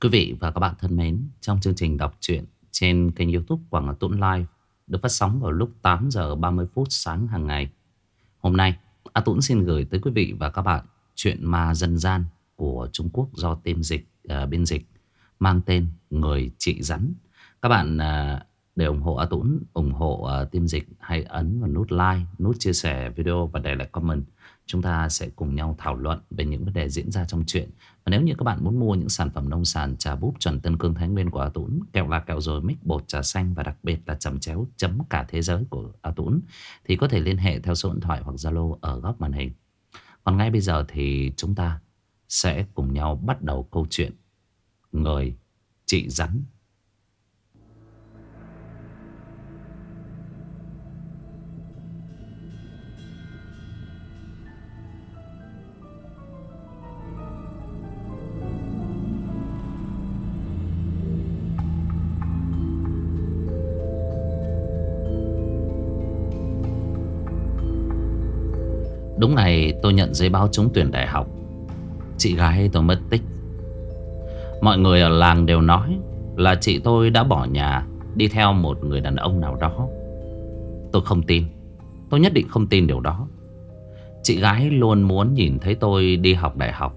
Quý vị và các bạn thân mến, trong chương trình đọc truyện trên kênh YouTube Quảng Hà Tũng Live được phát sóng vào lúc 8 giờ 30 phút sáng hàng ngày. Hôm nay, A Tũng xin gửi tới quý vị và các bạn truyện ma dân gian của Trung Quốc do biên dịch mang tên Người Chị Rắn. Các bạn để ủng hộ A Tũng, ủng hộ team dịch, hãy ấn vào nút like, nút chia sẻ video và để lại comment. Chúng ta sẽ cùng nhau thảo luận về những vấn đề diễn ra trong truyện. Và nếu như các bạn muốn mua những sản phẩm nông sản, trà búp chuẩn Tân Cương Thái Nguyên của A Tũng, kẹo lạc kẹo rồi, mix bột trà xanh và đặc biệt là chấm chéo chấm cả thế giới của A Tũng, thì có thể liên hệ theo số điện thoại hoặc Zalo ở góc màn hình. Còn ngay bây giờ thì chúng ta sẽ cùng nhau bắt đầu câu chuyện Người Chị Rắn. Đúng ngày tôi nhận giấy báo trúng tuyển đại học, chị gái tôi mất tích. Mọi người ở làng đều nói là chị tôi đã bỏ nhà đi theo một người đàn ông nào đó. Tôi không tin. Tôi nhất định không tin điều đó. Chị gái luôn muốn nhìn thấy tôi đi học đại học.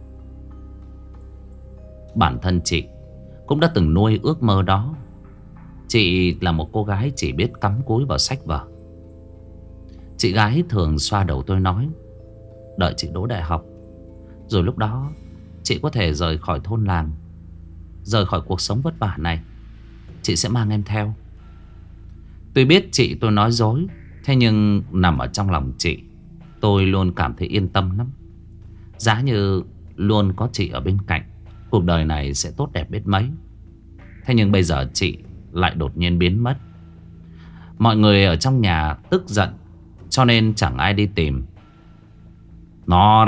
Bản thân chị cũng đã từng nuôi ước mơ đó. Chị là một cô gái chỉ biết cắm cúi vào sách vở. Chị gái thường xoa đầu tôi nói, đợi chị đỗ đại học, rồi lúc đó chị có thể rời khỏi thôn làng, rời khỏi cuộc sống vất vả này. Chị sẽ mang em theo. Tuy biết chị tôi nói dối, thế nhưng nằm ở trong lòng chị, tôi luôn cảm thấy yên tâm lắm. Giá như luôn có chị ở bên cạnh, cuộc đời này sẽ tốt đẹp biết mấy. Thế nhưng bây giờ chị lại đột nhiên biến mất. Mọi người ở trong nhà tức giận, cho nên chẳng ai đi tìm. Nó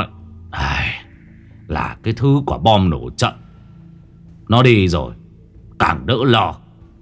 là cái thứ quả bom nổ trận. Nó đi rồi, càng đỡ lo.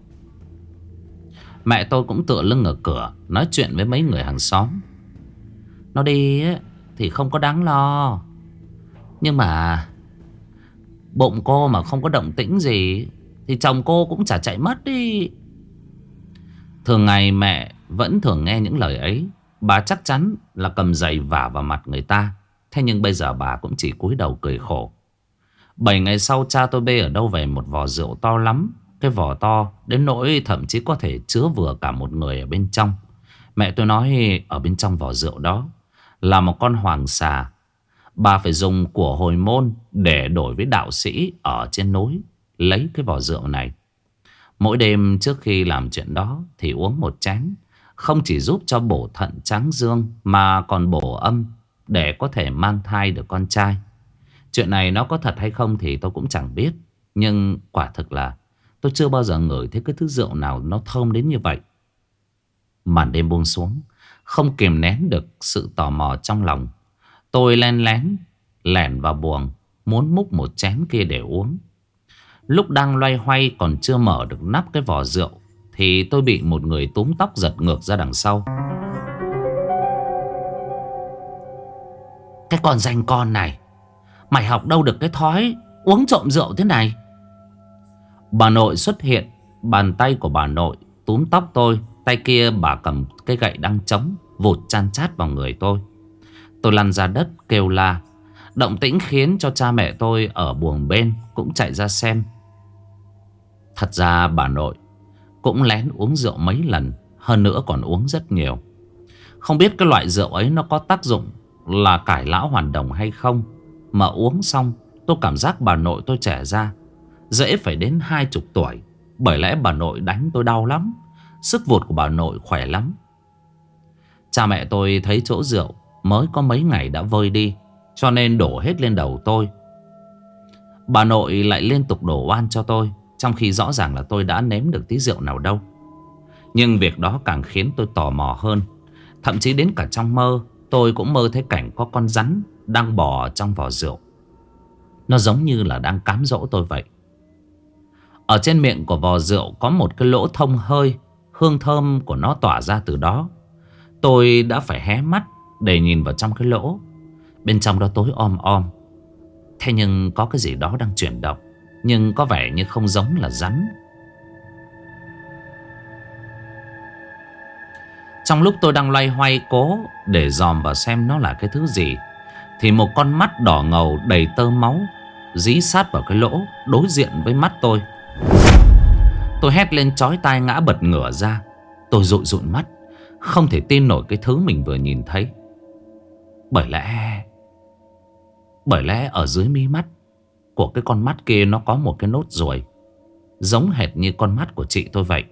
Mẹ tôi cũng tựa lưng ở cửa, nói chuyện với mấy người hàng xóm. Nó đi thì không có đáng lo, nhưng mà bụng cô mà không có động tĩnh gì thì chồng cô cũng chả chạy mất đi. Thường ngày mẹ vẫn thường nghe những lời ấy. Bà chắc chắn là cầm giày vả vào mặt người ta. Thế nhưng bây giờ bà cũng chỉ cúi đầu cười khổ. 7 ngày sau, cha tôi bê ở đâu về một vò rượu to lắm. Cái vò to đến nỗi thậm chí có thể chứa vừa cả một người ở bên trong. Mẹ tôi nói ở bên trong vò rượu đó là một con hoàng xà. Bà phải dùng của hồi môn để đổi với đạo sĩ ở trên núi lấy cái vò rượu này. Mỗi đêm trước khi làm chuyện đó thì uống một chén, không chỉ giúp cho bổ thận tráng dương mà còn bổ âm để có thể mang thai được con trai. Chuyện này nó có thật hay không thì tôi cũng chẳng biết, nhưng quả thực là tôi chưa bao giờ ngửi thấy cái thứ rượu nào nó thơm đến như vậy. Màn đêm buông xuống, không kìm nén được sự tò mò trong lòng. Tôi len lén lẻn vào buồng, muốn múc một chén kia để uống. Lúc đang loay hoay còn chưa mở được nắp cái vò rượu thì tôi bị một người túm tóc giật ngược ra đằng sau. Cái con danh con này, mày học đâu được cái thói uống trộm rượu thế này? Bà nội xuất hiện. Bàn tay của bà nội túm tóc tôi, tay kia bà cầm cái gậy đang trống, vụt chan chát vào người tôi. Tôi lăn ra đất kêu la. Động tĩnh khiến cho cha mẹ tôi ở buồng bên cũng chạy ra xem. Thật ra bà nội cũng lén uống rượu mấy lần, hơn nữa còn uống rất nhiều. Không biết cái loại rượu ấy nó có tác dụng là cải lão hoàn đồng hay không, mà uống xong tôi cảm giác bà nội tôi trẻ ra, dễ phải đến 20 tuổi. Bởi lẽ bà nội đánh tôi đau lắm. Sức vụt của bà nội khỏe lắm. Cha mẹ tôi thấy chỗ rượu mới có mấy ngày đã vơi đi, cho nên đổ hết lên đầu tôi. Bà nội lại liên tục đổ oan cho tôi, trong khi rõ ràng là tôi đã nếm được tí rượu nào đâu. Nhưng việc đó càng khiến tôi tò mò hơn. Thậm chí đến cả trong mơ, tôi cũng mơ thấy cảnh có con rắn đang bò trong vò rượu. Nó giống như là đang cám dỗ tôi vậy. Ở trên miệng của vò rượu có một cái lỗ thông hơi, hương thơm của nó tỏa ra từ đó. Tôi đã phải hé mắt để nhìn vào trong cái lỗ. Bên trong đó tối om om. Thế nhưng có cái gì đó đang chuyển động. nhưng có vẻ như không giống là rắn. Trong lúc tôi đang loay hoay cố để dòm vào xem nó là cái thứ gì, thì một con mắt đỏ ngầu đầy tơ máu dí sát vào cái lỗ đối diện với mắt tôi. Tôi hét lên chói tai ngã bật ngửa ra. Tôi dụi dụi mắt, không thể tin nổi cái thứ mình vừa nhìn thấy. Bởi lẽ ở dưới mí mắt của cái con mắt kia nó có một cái nốt ruồi, giống hệt như con mắt của chị tôi vậy.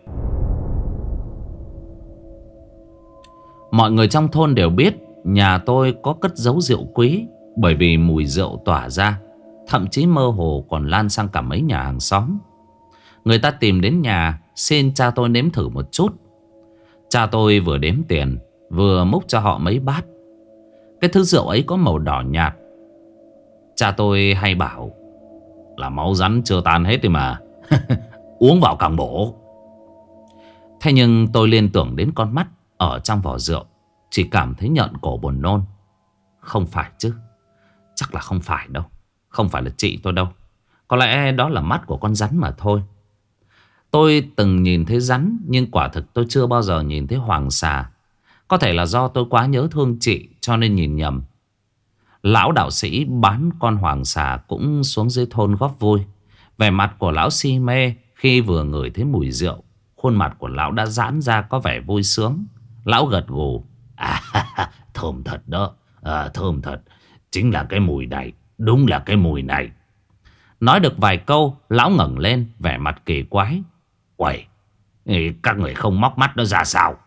Mọi người trong thôn đều biết nhà tôi có cất giấu rượu quý, bởi vì mùi rượu tỏa ra, thậm chí mơ hồ còn lan sang cả mấy nhà hàng xóm. Người ta tìm đến nhà xin cha tôi nếm thử một chút. Cha tôi vừa đếm tiền vừa múc cho họ mấy bát. Cái thứ rượu ấy có màu đỏ nhạt. Cha tôi hay bảo là máu rắn chưa tan hết thì mà uống vào càng bổ. Thế nhưng tôi liên tưởng đến con mắt ở trong vỏ rượu, chỉ cảm thấy nhợn cổ buồn nôn. Không phải chứ, chắc là không phải đâu. Không phải là chị tôi đâu. Có lẽ đó là mắt của con rắn mà thôi. Tôi từng nhìn thấy rắn, nhưng quả thực tôi chưa bao giờ nhìn thấy hoàng xà. Có thể là do tôi quá nhớ thương chị cho nên nhìn nhầm. Lão đạo sĩ bán con hoàng xà cũng xuống dưới thôn góp vui. Vẻ mặt của lão si mê khi vừa ngửi thấy mùi rượu. Khuôn mặt của lão đã giãn ra có vẻ vui sướng. Lão gật gù. Thơm thật đó. Thơm thật. Chính là cái mùi này. Đúng là cái mùi này. Nói được vài câu, lão ngẩng lên vẻ mặt kỳ quái. Uầy, các người không móc mắt nó ra sao?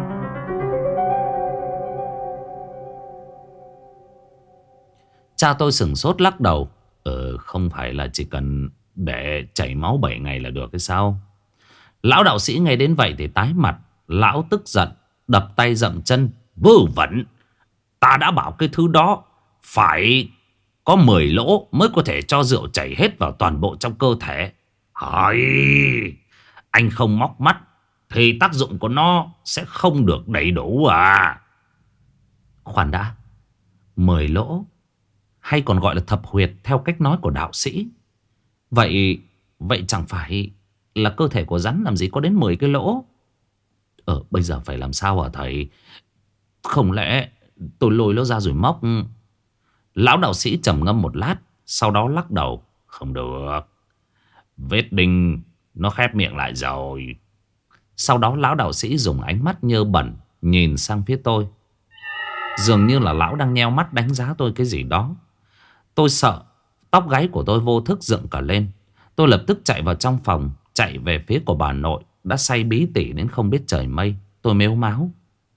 Cha tôi sửng sốt lắc đầu. Không phải là chỉ cần để chảy máu 7 ngày là được hay sao? Lão đạo sĩ nghe đến vậy thì tái mặt. Lão tức giận, đập tay dậm chân. Vớ vẩn, ta đã bảo cái thứ đó phải có 10 lỗ mới có thể cho rượu chảy hết vào toàn bộ trong cơ thể. Hỏi, anh không móc mắt thì tác dụng của nó sẽ không được đầy đủ à? Khoan đã, 10 lỗ, hay còn gọi là thập huyệt theo cách nói của đạo sĩ. Vậy chẳng phải là cơ thể của rắn làm gì có đến 10 cái lỗ? Bây giờ phải làm sao hả thầy? Không lẽ tôi lôi nó ra rồi móc? Lão đạo sĩ trầm ngâm một lát, sau đó lắc đầu. Không được, vết đinh nó khép miệng lại rồi. Sau đó lão đạo sĩ dùng ánh mắt nhơ bẩn nhìn sang phía tôi. Dường như là lão đang nheo mắt đánh giá tôi cái gì đó. Tôi sợ, tóc gáy của tôi vô thức dựng cả lên. Tôi lập tức chạy vào trong phòng, chạy về phía của bà nội đã say bí tỉ đến không biết trời mây. Tôi mếu máo.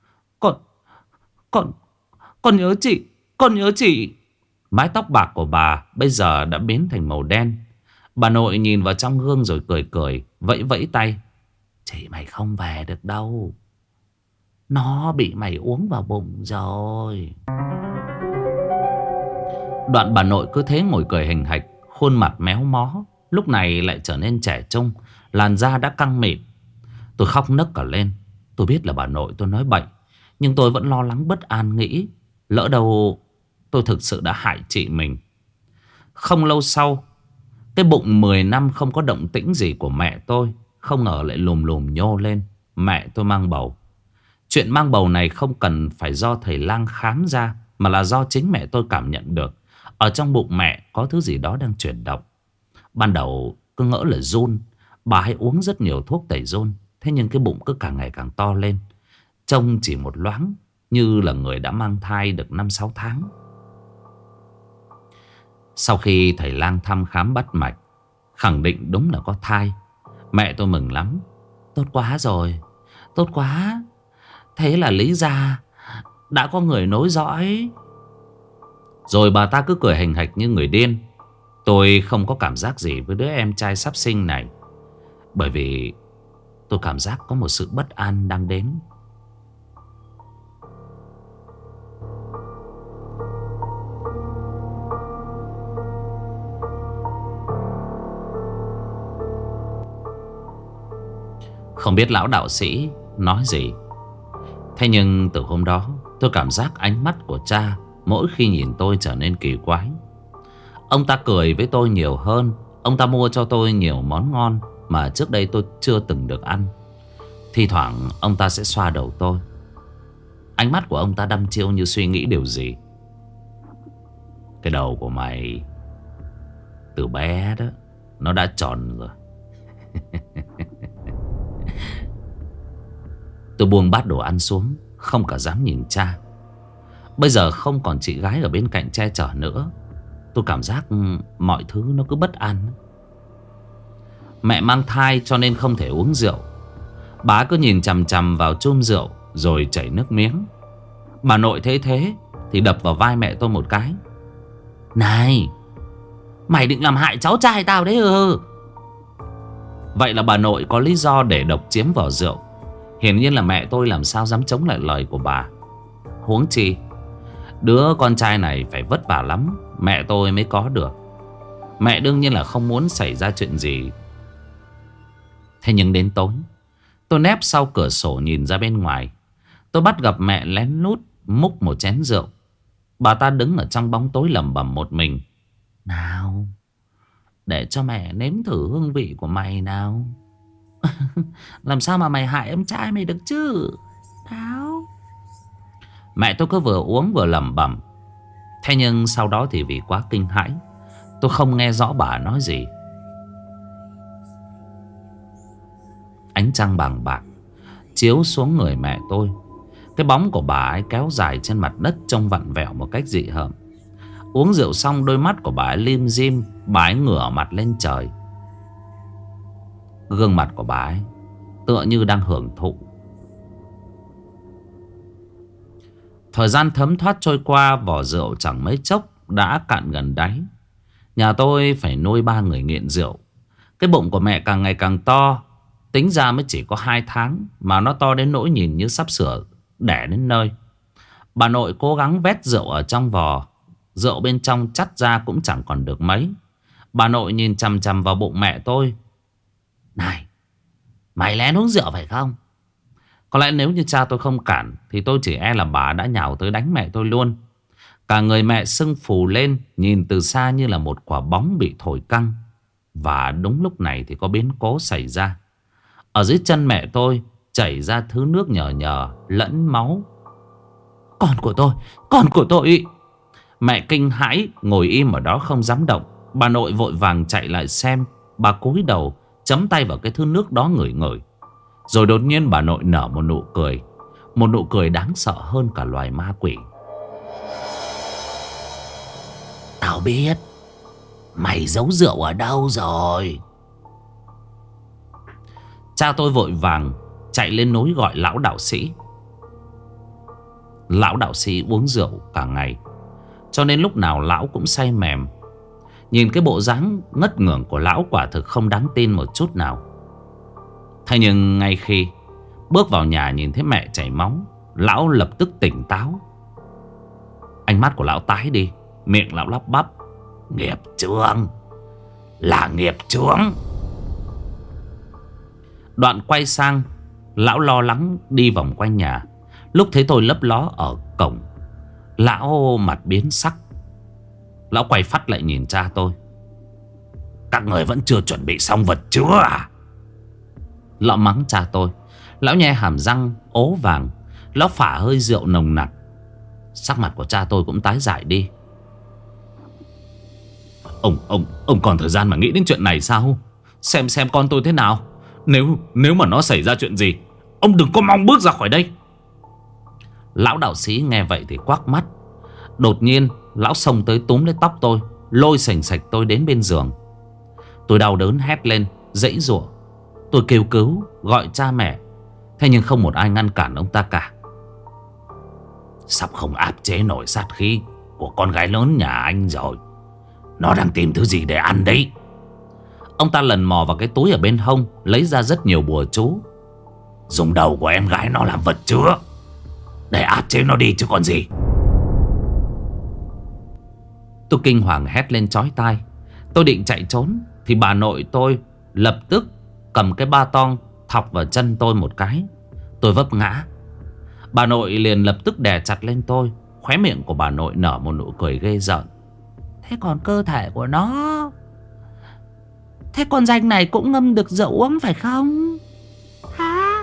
Con nhớ chị, con nhớ chị. Mái tóc bạc của bà bây giờ đã biến thành màu đen. Bà nội nhìn vào trong gương rồi cười cười, vẫy vẫy tay. Chị mày không về được đâu, nó bị mày uống vào bụng rồi. Đoạn bà nội cứ thế ngồi cười hình hạch, khuôn mặt méo mó, lúc này lại trở nên trẻ trung, làn da đã căng mịn. Tôi khóc nấc cả lên. Tôi biết là bà nội tôi nói bậy, nhưng tôi vẫn lo lắng bất an, nghĩ lỡ đâu tôi thực sự đã hại chị mình. Không lâu sau, cái bụng 10 năm không có động tĩnh gì của mẹ tôi không ngờ lại lùm lùm nhô lên. Mẹ tôi mang bầu. Chuyện mang bầu này không cần phải do thầy lang khám ra, mà là do chính mẹ tôi cảm nhận được ở trong bụng mẹ có thứ gì đó đang chuyển động. Ban đầu cứ ngỡ là giun. Bà hay uống rất nhiều thuốc tẩy giun. Thế nhưng cái bụng cứ càng ngày càng to lên, trông chỉ một loáng như là người đã mang thai được 5-6 tháng. Sau khi thầy lang thăm khám bắt mạch, khẳng định đúng là có thai, mẹ tôi mừng lắm. Tốt quá rồi, tốt quá. Thế là lý ra đã có người nối dõi. Rồi bà ta cứ cười hình hạch như người điên. Tôi không có cảm giác gì với đứa em trai sắp sinh này, bởi vì tôi cảm giác có một sự bất an đang đến. Không biết lão đạo sĩ nói gì, thế nhưng từ hôm đó tôi cảm giác ánh mắt của cha mỗi khi nhìn tôi trở nên kỳ quái. Ông ta cười với tôi nhiều hơn. Ông ta mua cho tôi nhiều món ngon mà trước đây tôi chưa từng được ăn. Thi thoảng ông ta sẽ xoa đầu tôi. Ánh mắt của ông ta đăm chiêu như suy nghĩ điều gì. Cái đầu của mày từ bé đó, nó đã tròn rồi. Tôi buông bát đồ ăn xuống, không cả dám nhìn cha. Bây giờ không còn chị gái ở bên cạnh che chở nữa, tôi cảm giác mọi thứ nó cứ bất an. Mẹ mang thai cho nên không thể uống rượu. Bà cứ nhìn chằm chằm vào chum rượu rồi chảy nước miếng. Bà nội thấy thế thì đập vào vai mẹ tôi một cái. Này, mày định làm hại cháu trai tao đấy ư? Vậy là bà nội có lý do để độc chiếm vỏ rượu. Hiển nhiên là mẹ tôi làm sao dám chống lại lời của bà. Huống chi đứa con trai này phải vất vả lắm mẹ tôi mới có được. Mẹ đương nhiên là không muốn xảy ra chuyện gì. Thế nhưng đến tối, tôi nép sau cửa sổ nhìn ra bên ngoài. Tôi bắt gặp mẹ lén lút múc một chén rượu. Bà ta đứng ở trong bóng tối lẩm bẩm một mình. Nào, để cho mẹ nếm thử hương vị của mày nào. Làm sao mà mày hại em trai mày được chứ? Nào. Mẹ tôi cứ vừa uống vừa lẩm bẩm. Thế nhưng sau đó thì vì quá kinh hãi, tôi không nghe rõ bà nói gì. Ánh trăng bàng bạc chiếu xuống người mẹ tôi. Cái bóng của bà ấy kéo dài trên mặt đất trông vặn vẹo một cách dị hợm. Uống rượu xong đôi mắt của bà ấy lim dim. Bà ấy ngửa mặt lên trời. Gương mặt của bà ấy tựa như đang hưởng thụ. Thời gian thấm thoát trôi qua, vỏ rượu chẳng mấy chốc đã cạn gần đáy. Nhà tôi phải nuôi 3 người nghiện rượu. Cái bụng của mẹ càng ngày càng to. Tính ra mới chỉ có 2 tháng mà nó to đến nỗi nhìn như sắp sửa đẻ đến nơi. Bà nội cố gắng vét rượu ở trong vò. Rượu bên trong chắt ra cũng chẳng còn được mấy. Bà nội nhìn chằm chằm vào bụng mẹ tôi. Này, mày lén uống rượu phải không? Có lẽ nếu như cha tôi không cản thì tôi chỉ e là bà đã nhào tới đánh mẹ tôi luôn. Cả người mẹ sưng phù lên, nhìn từ xa như là một quả bóng bị thổi căng. Và đúng lúc này thì có biến cố xảy ra. Ở dưới chân mẹ tôi chảy ra thứ nước nhờ nhờ lẫn máu. Con của tôi. Mẹ kinh hãi ngồi im ở đó không dám động. Bà nội vội vàng chạy lại xem. Bà cúi đầu chấm tay vào cái thứ nước đó ngửi ngửi. Rồi đột nhiên bà nội nở một nụ cười. Một nụ cười đáng sợ hơn cả loài ma quỷ. Tao biết mày giấu rượu ở đâu rồi. Cha tôi vội vàng chạy lên núi gọi lão đạo sĩ. Lão đạo sĩ uống rượu cả ngày, cho nên lúc nào lão cũng say mềm. Nhìn cái bộ dáng ngất ngưởng của lão quả thực không đáng tin một chút nào. Thế nhưng ngay khi bước vào nhà nhìn thấy mẹ chảy máu, lão lập tức tỉnh táo. Ánh mắt của lão tái đi, miệng lão lắp bắp. Nghiệp chướng, là nghiệp chướng. Đoạn quay sang, lão lo lắng đi vòng quanh nhà. Lúc thấy tôi lấp ló ở cổng, lão mặt biến sắc. Lão quay phắt lại nhìn cha tôi. Các người vẫn chưa chuẩn bị xong vật chứa à? Lão mắng cha tôi. Lão nhe hàm răng ố vàng. Lão phả hơi rượu nồng nặc. Sắc mặt của cha tôi cũng tái dại đi. Ông còn thời gian mà nghĩ đến chuyện này sao? Xem con tôi thế nào. Nếu mà nó xảy ra chuyện gì, ông đừng có mong bước ra khỏi đây. Lão đạo sĩ nghe vậy thì quắc mắt. Đột nhiên lão xông tới túm lấy tóc tôi, lôi sành sạch tôi đến bên giường. Tôi đau đớn hét lên, giãy giụa. Tôi kêu cứu, gọi cha mẹ. Thế nhưng không một ai ngăn cản ông ta cả. Sắp không áp chế nổi sát khí của con gái lớn nhà anh rồi. Nó đang tìm thứ gì để ăn đấy. Ông ta lần mò vào cái túi ở bên hông, lấy ra rất nhiều bùa chú. Dùng đầu của em gái nó làm vật chứa để áp chế nó đi chứ còn gì. Tôi kinh hoàng hét lên chói tai. Tôi định chạy trốn thì bà nội tôi lập tức cầm cái ba tong thọc vào chân tôi một cái. Tôi vấp ngã. Bà nội liền lập tức đè chặt lên tôi. Khóe miệng của bà nội nở một nụ cười ghê rợn. Thế còn cơ thể của nó Thế con danh này cũng ngâm được rượu uống phải không? Hả?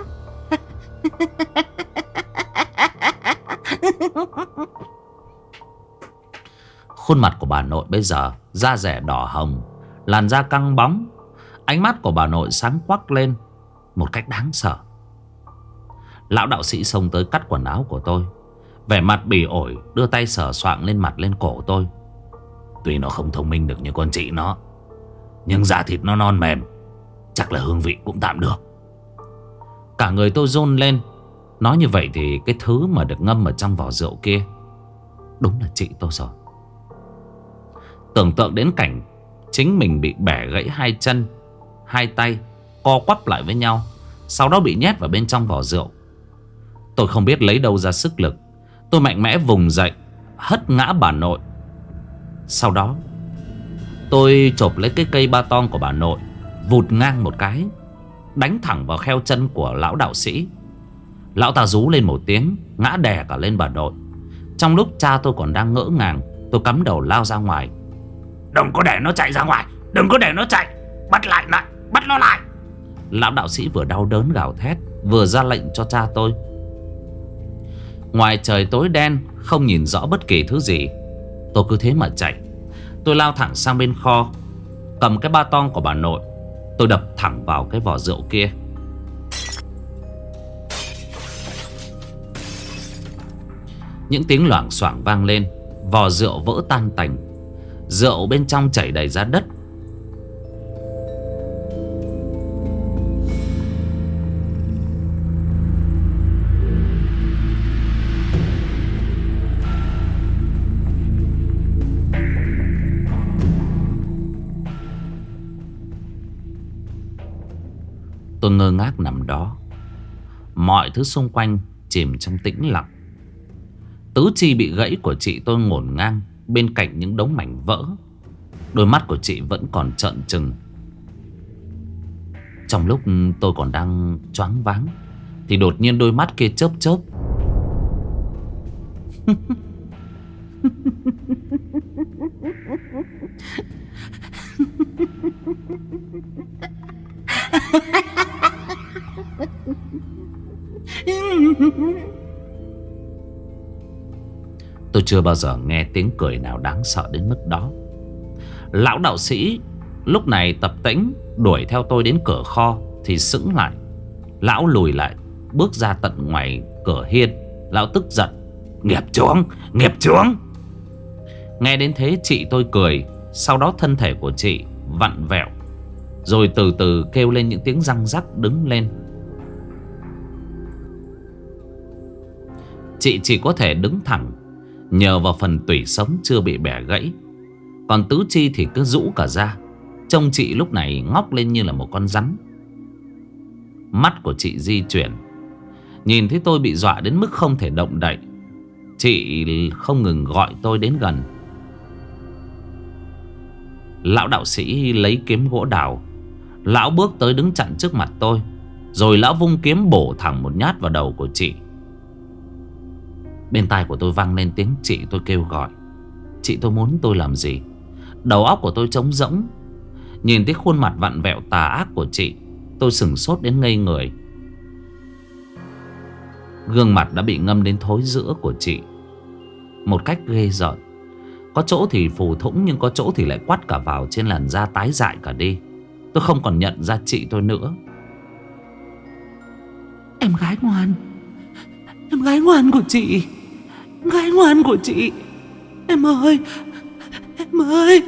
Khuôn mặt của bà nội bây giờ da dẻ đỏ hồng, làn da căng bóng. Ánh mắt của bà nội sáng quắc lên một cách đáng sợ. Lão đạo sĩ xông tới cắt quần áo của tôi, vẻ mặt bỉ ổi, đưa tay sờ soạng lên mặt lên cổ tôi. Tuy nó không thông minh được như con chị nó, nhưng da thịt nó non mềm, chắc là hương vị cũng tạm được. Cả người tôi run lên. Nói như vậy thì cái thứ mà được ngâm ở trong vỏ rượu kia đúng là chị tôi rồi. Tưởng tượng đến cảnh chính mình bị bẻ gãy hai chân, hai tay, co quắp lại với nhau, sau đó bị nhét vào bên trong vỏ rượu. Tôi không biết lấy đâu ra sức lực. Tôi mạnh mẽ vùng dậy, hất ngã bà nội. Sau đó tôi chộp lấy cái cây ba tong của bà nội, vụt ngang một cái, đánh thẳng vào kheo chân của lão đạo sĩ. Lão ta rú lên một tiếng, ngã đè cả lên bà nội. Trong lúc cha tôi còn đang ngỡ ngàng, tôi cắm đầu lao ra ngoài. Đừng có để nó chạy ra ngoài, đừng có để nó chạy, bắt nó lại. Lão đạo sĩ vừa đau đớn gào thét, vừa ra lệnh cho cha tôi. Ngoài trời tối đen, không nhìn rõ bất kỳ thứ gì. Tôi cứ thế mà chạy. Tôi lao thẳng sang bên kho, cầm cái ba tong của bà nội, tôi đập thẳng vào cái vỏ rượu kia. Những tiếng loảng xoảng vang lên, vỏ rượu vỡ tan tành, rượu bên trong chảy đầy ra đất. Tôi ngơ ngác nằm đó, mọi thứ xung quanh chìm trong tĩnh lặng. Tứ chi bị gãy của chị tôi ngổn ngang bên cạnh những đống mảnh vỡ. Đôi mắt của chị vẫn còn trợn trừng. Trong lúc tôi còn đang choáng váng thì đột nhiên đôi mắt kia chớp chớp. Tôi chưa bao giờ nghe tiếng cười nào đáng sợ đến mức đó. Lão đạo sĩ lúc này tập tễnh đuổi theo tôi đến cửa kho thì sững lại. Lão lùi lại, bước ra tận ngoài cửa hiên. Lão tức giận: Nghiệp chướng, nghiệp chướng. Nghe đến thế chị tôi cười. Sau đó thân thể của chị vặn vẹo, rồi từ từ kêu lên những tiếng răng rắc đứng lên. Chị chỉ có thể đứng thẳng nhờ vào phần tủy sống chưa bị bẻ gãy, còn tứ chi thì cứ rũ cả ra. Trông chị lúc này ngóc lên như là một con rắn. Mắt của chị di chuyển, nhìn thấy tôi bị dọa đến mức không thể động đậy. Chị không ngừng gọi tôi đến gần. Lão đạo sĩ lấy kiếm gỗ đào. Lão bước tới đứng chặn trước mặt tôi, rồi lão vung kiếm bổ thẳng một nhát vào đầu của chị. Bên tai của tôi vang lên tiếng chị tôi kêu gọi. Chị tôi muốn tôi làm gì? Đầu óc của tôi trống rỗng. Nhìn thấy khuôn mặt vặn vẹo tà ác của chị, tôi sửng sốt đến ngây người. Gương mặt đã bị ngâm đến thối rữa của chị một cách ghê rợn. Có chỗ thì phù thủng, nhưng có chỗ thì lại quắt cả vào trên làn da tái dại cả đi. Tôi không còn nhận ra chị tôi nữa. Em gái ngoan, em gái ngoan của chị, em gái ngoan của chị. Em ơi, em ơi.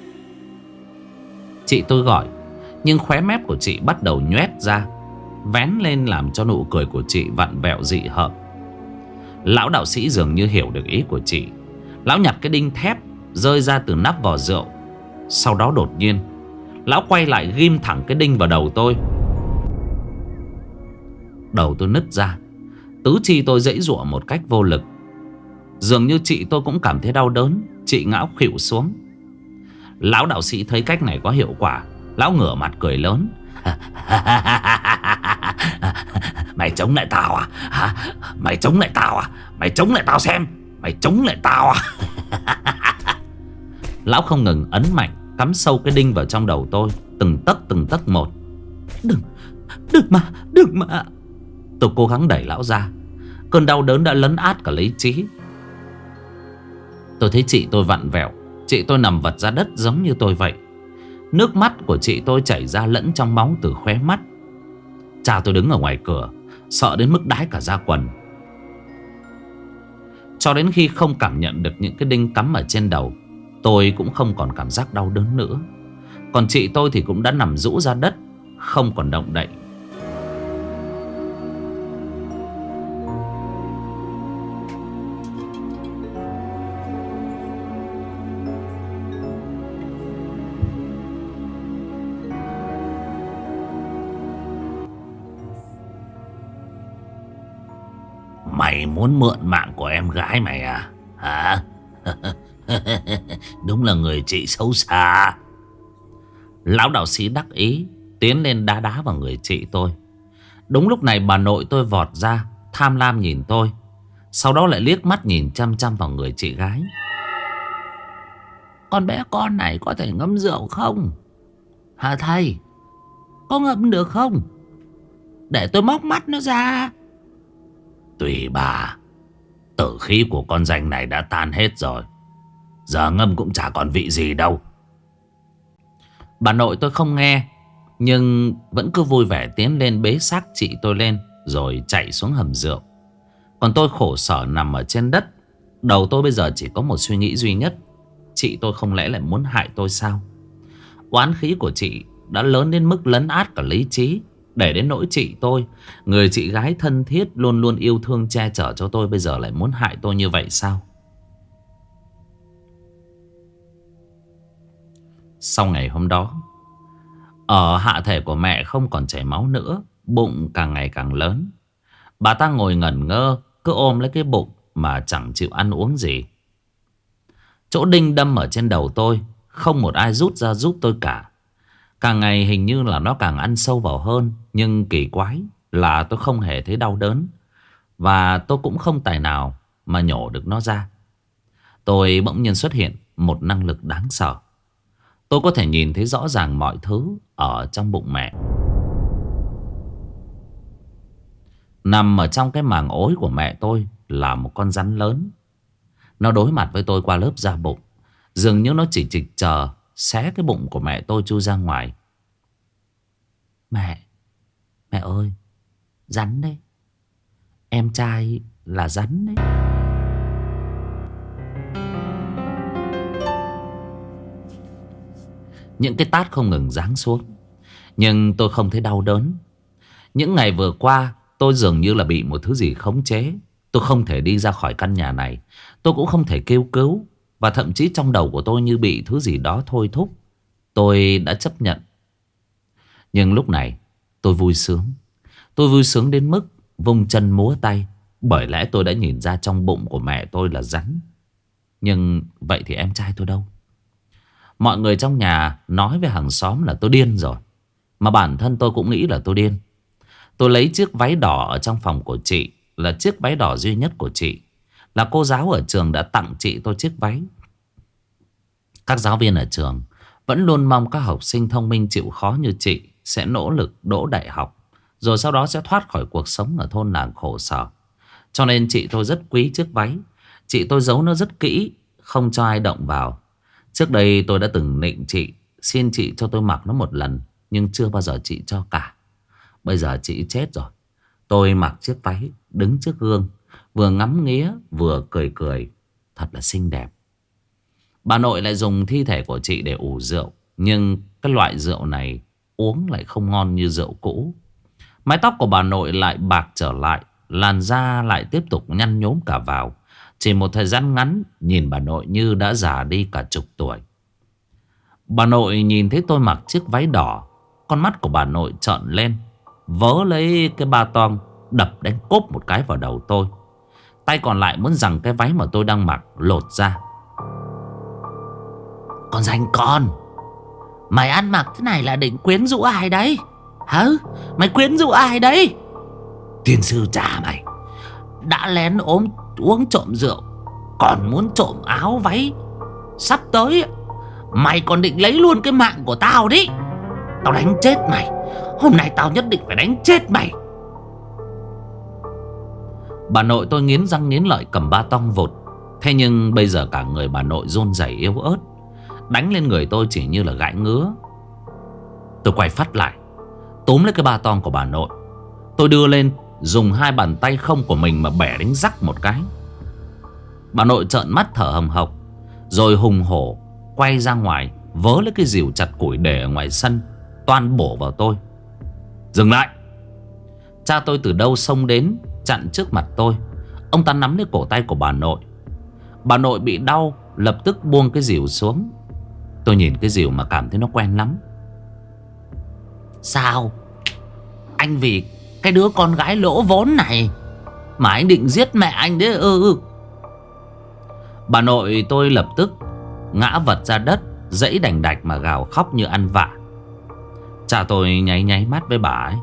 Chị tôi gọi, nhưng khóe mép của chị bắt đầu nhoét ra, vén lên làm cho nụ cười của chị vặn vẹo dị hợm. Lão đạo sĩ dường như hiểu được ý của chị. Lão nhặt cái đinh thép rơi ra từ nắp vỏ rượu. Sau đó đột nhiên lão quay lại ghim thẳng cái đinh vào đầu tôi. Đầu tôi nứt ra, tứ chi tôi giãy giụa một cách vô lực. Dường như chị tôi cũng cảm thấy đau đớn. Chị ngã khuỵu xuống. Lão đạo sĩ thấy cách này có hiệu quả, lão ngửa mặt cười lớn. Mày chống lại tao à? Hả? Mày chống lại tao à? Mày chống lại tao xem. Mày chống lại tao à? Lão không ngừng ấn mạnh, cắm sâu cái đinh vào trong đầu tôi. từng tấc một. Đừng, đừng mà. Tôi cố gắng đẩy lão ra. Cơn đau đớn đã lấn át cả lý trí. Tôi thấy chị tôi vặn vẹo. Chị tôi nằm vật ra đất giống như tôi vậy. Nước mắt của chị tôi chảy ra lẫn trong máu từ khóe mắt. Cha tôi đứng ở ngoài cửa, sợ đến mức đái cả da quần. Cho đến khi không cảm nhận được những cái đinh cắm ở trên đầu, tôi cũng không còn cảm giác đau đớn nữa. Còn chị tôi thì cũng đã nằm rũ ra đất, không còn động đậy. Mày muốn mượn mạng của em gái mày à? Hả? Đúng là người chị xấu xa. Lão đạo sĩ đắc ý tiến lên đá đá vào người chị tôi. Đúng lúc này bà nội tôi vọt ra, tham lam nhìn tôi, sau đó lại liếc mắt nhìn chăm chăm vào người chị gái. Con bé con này có thể ngâm rượu không? Hả thầy? Có ngâm được không? Để tôi móc mắt nó ra. Tùy bà. Tử khí của con danh này đã tan hết rồi. Giờ ngâm cũng chả còn vị gì đâu. Bà nội tôi không nghe, nhưng vẫn cứ vui vẻ tiến lên bế xác chị tôi lên, rồi chạy xuống hầm rượu. Còn tôi khổ sở nằm ở trên đất. Đầu tôi bây giờ chỉ có một suy nghĩ duy nhất: chị tôi không lẽ lại muốn hại tôi sao? Oán khí của chị đã lớn đến mức lấn át cả lý trí. Để đến nỗi chị tôi, người chị gái thân thiết luôn luôn yêu thương che chở cho tôi, bây giờ lại muốn hại tôi như vậy sao? Sau ngày hôm đó, ở hạ thể của mẹ không còn chảy máu nữa, bụng càng ngày càng lớn. Bà ta ngồi ngẩn ngơ, cứ ôm lấy cái bụng mà chẳng chịu ăn uống gì. Chỗ đinh đâm ở trên đầu tôi, không một ai rút ra giúp tôi cả. Càng ngày hình như là nó càng ăn sâu vào hơn. Nhưng kỳ quái là tôi không hề thấy đau đớn, và tôi cũng không tài nào mà nhổ được nó ra. Tôi bỗng nhiên xuất hiện một năng lực đáng sợ. Tôi có thể nhìn thấy rõ ràng mọi thứ ở trong bụng mẹ. Nằm ở trong cái màng ối của mẹ tôi là một con rắn lớn. Nó đối mặt với tôi qua lớp da bụng, dường như nó chỉ chờ xé cái bụng của mẹ tôi chui ra ngoài. Mẹ ơi, rắn đấy. Em trai là rắn đấy. Những cái tát không ngừng giáng xuống, nhưng tôi không thấy đau đớn. Những ngày vừa qua tôi dường như là bị một thứ gì khống chế. Tôi không thể đi ra khỏi căn nhà này. Tôi cũng không thể kêu cứu. Và thậm chí trong đầu của tôi như bị thứ gì đó thôi thúc. Tôi đã chấp nhận. Nhưng lúc này tôi vui sướng. Tôi vui sướng đến mức vung chân múa tay. Bởi lẽ tôi đã nhìn ra trong bụng của mẹ tôi là rắn. Nhưng vậy thì em trai tôi đâu? Mọi người trong nhà nói với hàng xóm là tôi điên rồi. Mà bản thân tôi cũng nghĩ là tôi điên. Tôi lấy chiếc váy đỏ ở trong phòng của chị, là chiếc váy đỏ duy nhất của chị. Là cô giáo ở trường đã tặng chị tôi chiếc váy. Các giáo viên ở trường vẫn luôn mong các học sinh thông minh chịu khó như chị sẽ nỗ lực đỗ đại học, rồi sau đó sẽ thoát khỏi cuộc sống ở thôn làng khổ sở. Cho nên chị tôi rất quý chiếc váy. Chị tôi giấu nó rất kỹ, không cho ai động vào. Trước đây tôi đã từng nịnh chị, xin chị cho tôi mặc nó một lần, nhưng chưa bao giờ chị cho cả. Bây giờ chị chết rồi. Tôi mặc chiếc váy, đứng trước gương, vừa ngắm nghía vừa cười cười. Thật là xinh đẹp. Bà nội lại dùng thi thể của chị để ủ rượu. Nhưng cái loại rượu này uống lại không ngon như rượu cũ. Mái tóc của bà nội lại bạc trở lại, làn da lại tiếp tục nhăn nhốm cả vào. Chỉ một thời gian ngắn, nhìn bà nội như đã già đi cả chục tuổi. Bà nội nhìn thấy tôi mặc chiếc váy đỏ, con mắt của bà nội trợn lên, vớ lấy cái ba toang đập đánh cốp một cái vào đầu tôi. Tay còn lại muốn giằng cái váy mà tôi đang mặc lột ra. Con danh con, mày ăn mặc thế này là định quyến rũ ai đấy? Hả? Mày quyến rũ ai đấy? Tiên sư cha mày đã lén uống trộm rượu, còn muốn trộm áo váy. Sắp tới mày còn định lấy luôn cái mạng của tao đấy. Tao đánh chết mày. Hôm nay tao nhất định phải đánh chết mày. Bà nội tôi nghiến răng nghiến lợi cầm ba tong vụt. Thế nhưng bây giờ cả người bà nội run rẩy yếu ớt. Đánh lên người tôi chỉ như là gãi ngứa. Tôi quay phát lại, túm lấy cái ba tong của bà nội. Tôi đưa lên, dùng hai bàn tay không của mình mà bẻ đánh rắc một cái. Bà nội trợn mắt thở hồng hộc, rồi hùng hổ quay ra ngoài, vớ lấy cái rìu chặt củi để ở ngoài sân, toan bổ vào tôi. Dừng lại! Cha tôi từ đâu xông đến, chặn trước mặt tôi. Ông ta nắm lấy cổ tay của bà nội. Bà nội bị đau, lập tức buông cái rìu xuống. Tôi nhìn cái rìu mà cảm thấy nó quen lắm. Sao? Anh vì cái đứa con gái lỗ vốn này mà anh định giết mẹ anh đấy ư? Bà nội tôi lập tức ngã vật ra đất, dãy đành đạch mà gào khóc như ăn vạ. Cha tôi nháy nháy mắt với bà ấy.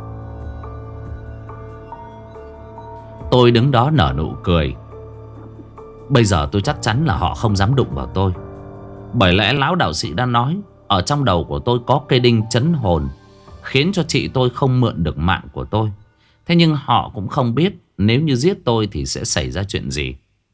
Tôi đứng đó nở nụ cười. Bây giờ tôi chắc chắn là họ không dám đụng vào tôi. Bởi lẽ lão đạo sĩ đã nói ở trong đầu của tôi có cây đinh chấn hồn, khiến cho chị tôi không mượn được mạng của tôi. Thế nhưng họ cũng không biết nếu như giết tôi thì sẽ xảy ra chuyện gì.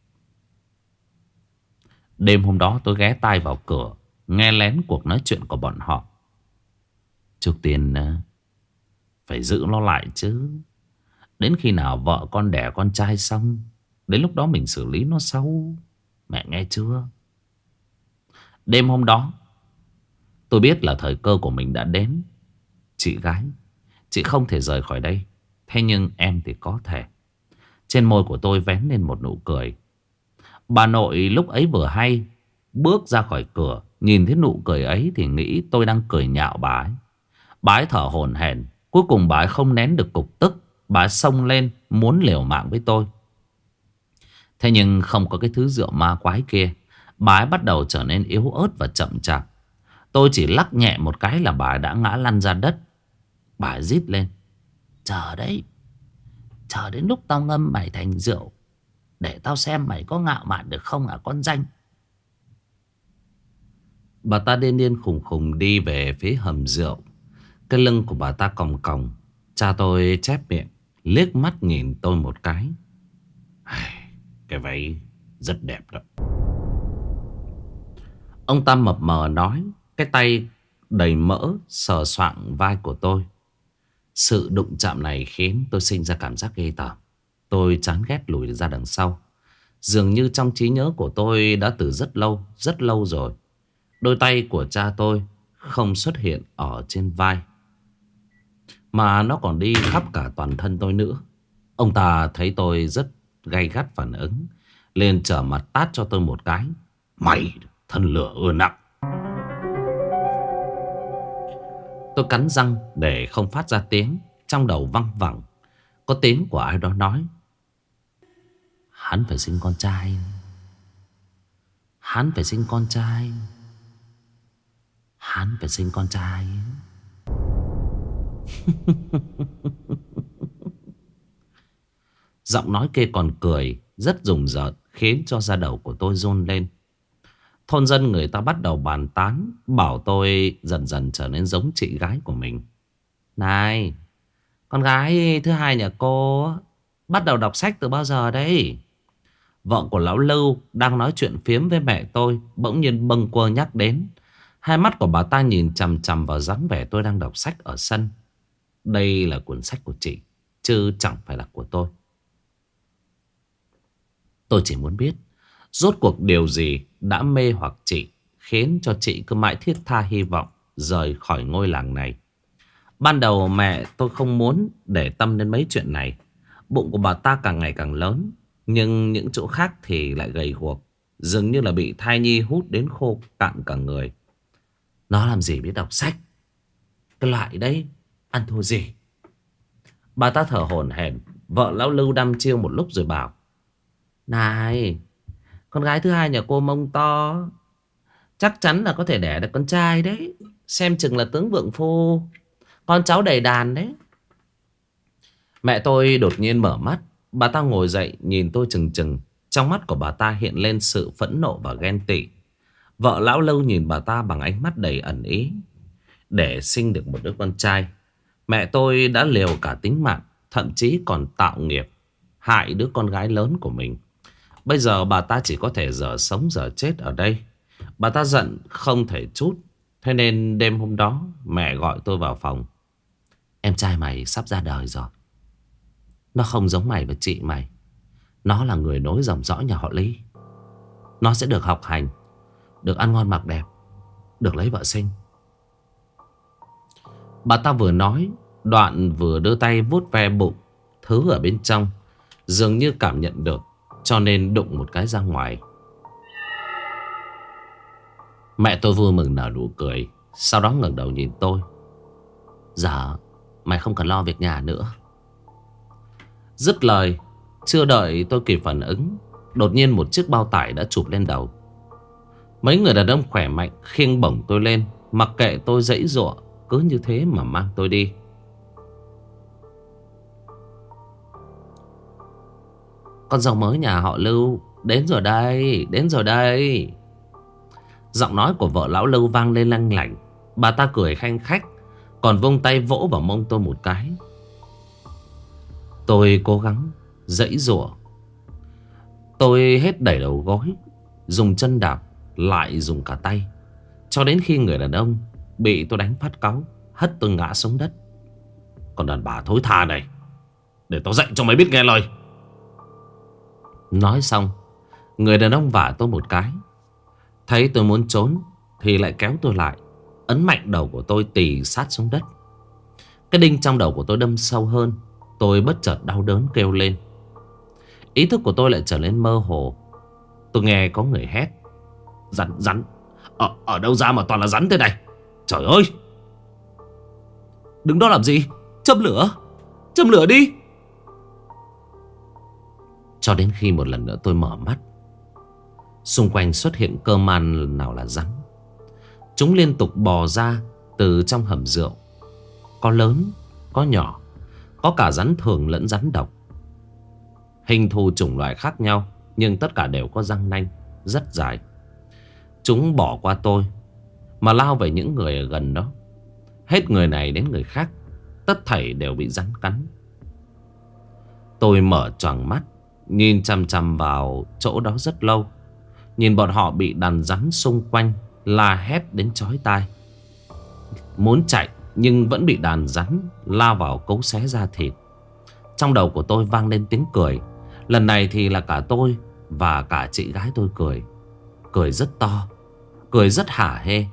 Đêm hôm đó tôi ghé tai vào cửa, nghe lén cuộc nói chuyện của bọn họ. Trước tiên phải giữ nó lại chứ. Đến khi nào vợ con đẻ con trai xong, đến lúc đó mình xử lý nó sau. Mẹ nghe chưa? Đêm hôm đó tôi biết là thời cơ của mình đã đến. Chị gái, chị không thể rời khỏi đây. Thế nhưng em thì có thể. Trên môi của tôi vén lên một nụ cười. Bà nội lúc ấy vừa hay bước ra khỏi cửa, nhìn thấy nụ cười ấy thì nghĩ tôi đang cười nhạo bà ấy. Bà ấy thở hổn hển. Cuối cùng bà ấy không nén được cục tức. Bà ấy xông lên muốn liều mạng với tôi. Thế nhưng không có cái thứ rượu ma quái kia, bà ấy bắt đầu trở nên yếu ớt và chậm chạp. Tôi chỉ lắc nhẹ một cái là bà ấy đã ngã lăn ra đất. Bà ấy rít lên. Chờ đấy, chờ đến lúc tao ngâm mày thành rượu, để tao xem mày có ngạo mạn được không hả con danh. Bà ta điên điên khùng khùng đi về phía hầm rượu. Cái lưng của bà ta còng còng. Cha tôi chép miệng, liếc mắt nhìn tôi một cái. Cái váy rất đẹp đó. Ông ta mập mờ nói, cái tay đầy mỡ sờ soạng vai của tôi. Sự đụng chạm này khiến tôi sinh ra cảm giác ghê tởm. Tôi chán ghét lùi ra đằng sau. Dường như trong trí nhớ của tôi đã từ rất lâu rồi, đôi tay của cha tôi không xuất hiện ở trên vai, mà nó còn đi khắp cả toàn thân tôi nữa. Ông ta thấy tôi rất gay gắt phản ứng, lên trở mặt tát cho tôi một cái. Mày thân lửa ưa nặng. Tôi cắn răng để không phát ra tiếng. Trong đầu văng vẳng có tiếng của ai đó nói: hắn phải sinh con trai, hắn phải sinh con trai, hắn phải sinh con trai. Giọng nói kia còn cười rất rùng rợn, khiến cho da đầu của tôi run lên. Thôn dân người ta bắt đầu bàn tán, bảo tôi dần dần trở nên giống chị gái của mình. Này, con gái thứ hai nhà cô bắt đầu đọc sách từ bao giờ đấy? Vợ của lão Lưu đang nói chuyện phiếm với mẹ tôi, bỗng nhiên bâng quơ nhắc đến. Hai mắt của bà ta nhìn chằm chằm vào dáng vẻ tôi đang đọc sách ở sân. Đây là cuốn sách của chị, chứ chẳng phải là của tôi. Tôi chỉ muốn biết rốt cuộc điều gì đã mê hoặc chị, khiến cho chị cứ mãi thiết tha hy vọng rời khỏi ngôi làng này. Ban đầu mẹ tôi không muốn để tâm đến mấy chuyện này. Bụng của bà ta càng ngày càng lớn, nhưng những chỗ khác thì lại gầy guộc, dường như là bị thai nhi hút đến khô cạn cả người. Nó làm gì biết đọc sách, cái loại đấy ăn thua gì. Bà ta thở hổn hển. Vợ lão Lưu đăm chiêu một lúc rồi bảo: Này, con gái thứ hai nhà cô mông to, chắc chắn là có thể đẻ được con trai đấy. Xem chừng là tướng vượng phu, con cháu đầy đàn đấy. Mẹ tôi đột nhiên mở mắt. Bà ta ngồi dậy nhìn tôi chừng chừng. Trong mắt của bà ta hiện lên sự phẫn nộ và ghen tị. Vợ lão Lưu nhìn bà ta bằng ánh mắt đầy ẩn ý. để sinh được một đứa con trai. Mẹ tôi đã liều cả tính mạng, thậm chí còn tạo nghiệp, hại đứa con gái lớn của mình. Bây giờ bà ta chỉ có thể giờ sống giờ chết ở đây. Bà ta giận không thể trút. Thế nên đêm hôm đó mẹ gọi tôi vào phòng. Em trai mày sắp ra đời rồi. Nó không giống mày và chị mày. Nó là người nối dòng dõi nhà họ Lý. Nó sẽ được học hành, được ăn ngon mặc đẹp, được lấy vợ sinh. Bà ta vừa nói, đoạn vừa đưa tay vuốt ve bụng. Thứ ở bên trong dường như cảm nhận được, cho nên đụng một cái ra ngoài. Mẹ tôi vui mừng nở nụ cười, sau đó ngẩng đầu nhìn tôi. Dạ, mày không cần lo việc nhà nữa. Dứt lời, chưa đợi tôi kịp phản ứng, đột nhiên một chiếc bao tải đã chụp lên đầu. Mấy người đàn ông khỏe mạnh khiêng bổng tôi lên, mặc kệ tôi giãy giụa, cứ như thế mà mang tôi đi. Con dâu mới nhà họ Lưu đến rồi đây, đến rồi đây. Giọng nói của vợ lão Lưu vang lên lanh lảnh. Bà ta cười khanh khách, còn vung tay vỗ vào mông tôi một cái. Tôi cố gắng giãy giụa. Tôi hết đẩy đầu gối, dùng chân đạp, lại dùng cả tay, cho đến khi người đàn ông bị tôi đánh phát cáu, hất tôi ngã xuống đất. Còn đàn bà thối tha này, để tao dạy cho mày biết nghe lời. Nói xong, người đàn ông vả tôi một cái. Thấy tôi muốn trốn thì lại kéo tôi lại, ấn mạnh đầu của tôi tì sát xuống đất. Cái đinh trong đầu của tôi đâm sâu hơn. Tôi bất chợt đau đớn kêu lên. Ý thức của tôi lại trở nên mơ hồ. Tôi nghe có người hét. Rắn. Ở đâu ra mà toàn là rắn thế này? Trời ơi! Đứng đó làm gì? Châm lửa! Châm lửa đi! Cho đến khi một lần nữa tôi mở mắt, xung quanh xuất hiện cơ man nào là rắn. Chúng liên tục bò ra từ trong hầm rượu. Có lớn, có nhỏ, có cả rắn thường lẫn rắn độc. Hình thù chủng loại khác nhau, nhưng tất cả đều có răng nanh rất dài. Chúng bỏ qua tôi mà lao về những người ở gần đó. Hết người này đến người khác, tất thảy đều bị rắn cắn. Tôi mở choàng mắt, nhìn chằm chằm vào chỗ đó rất lâu. Nhìn bọn họ bị đàn rắn xung quanh la hét đến chói tai. Muốn chạy nhưng vẫn bị đàn rắn la vào cấu xé da thịt. Trong đầu của tôi vang lên tiếng cười. Lần này thì là cả tôi và cả chị gái tôi cười. Cười rất to, cười rất hả hê.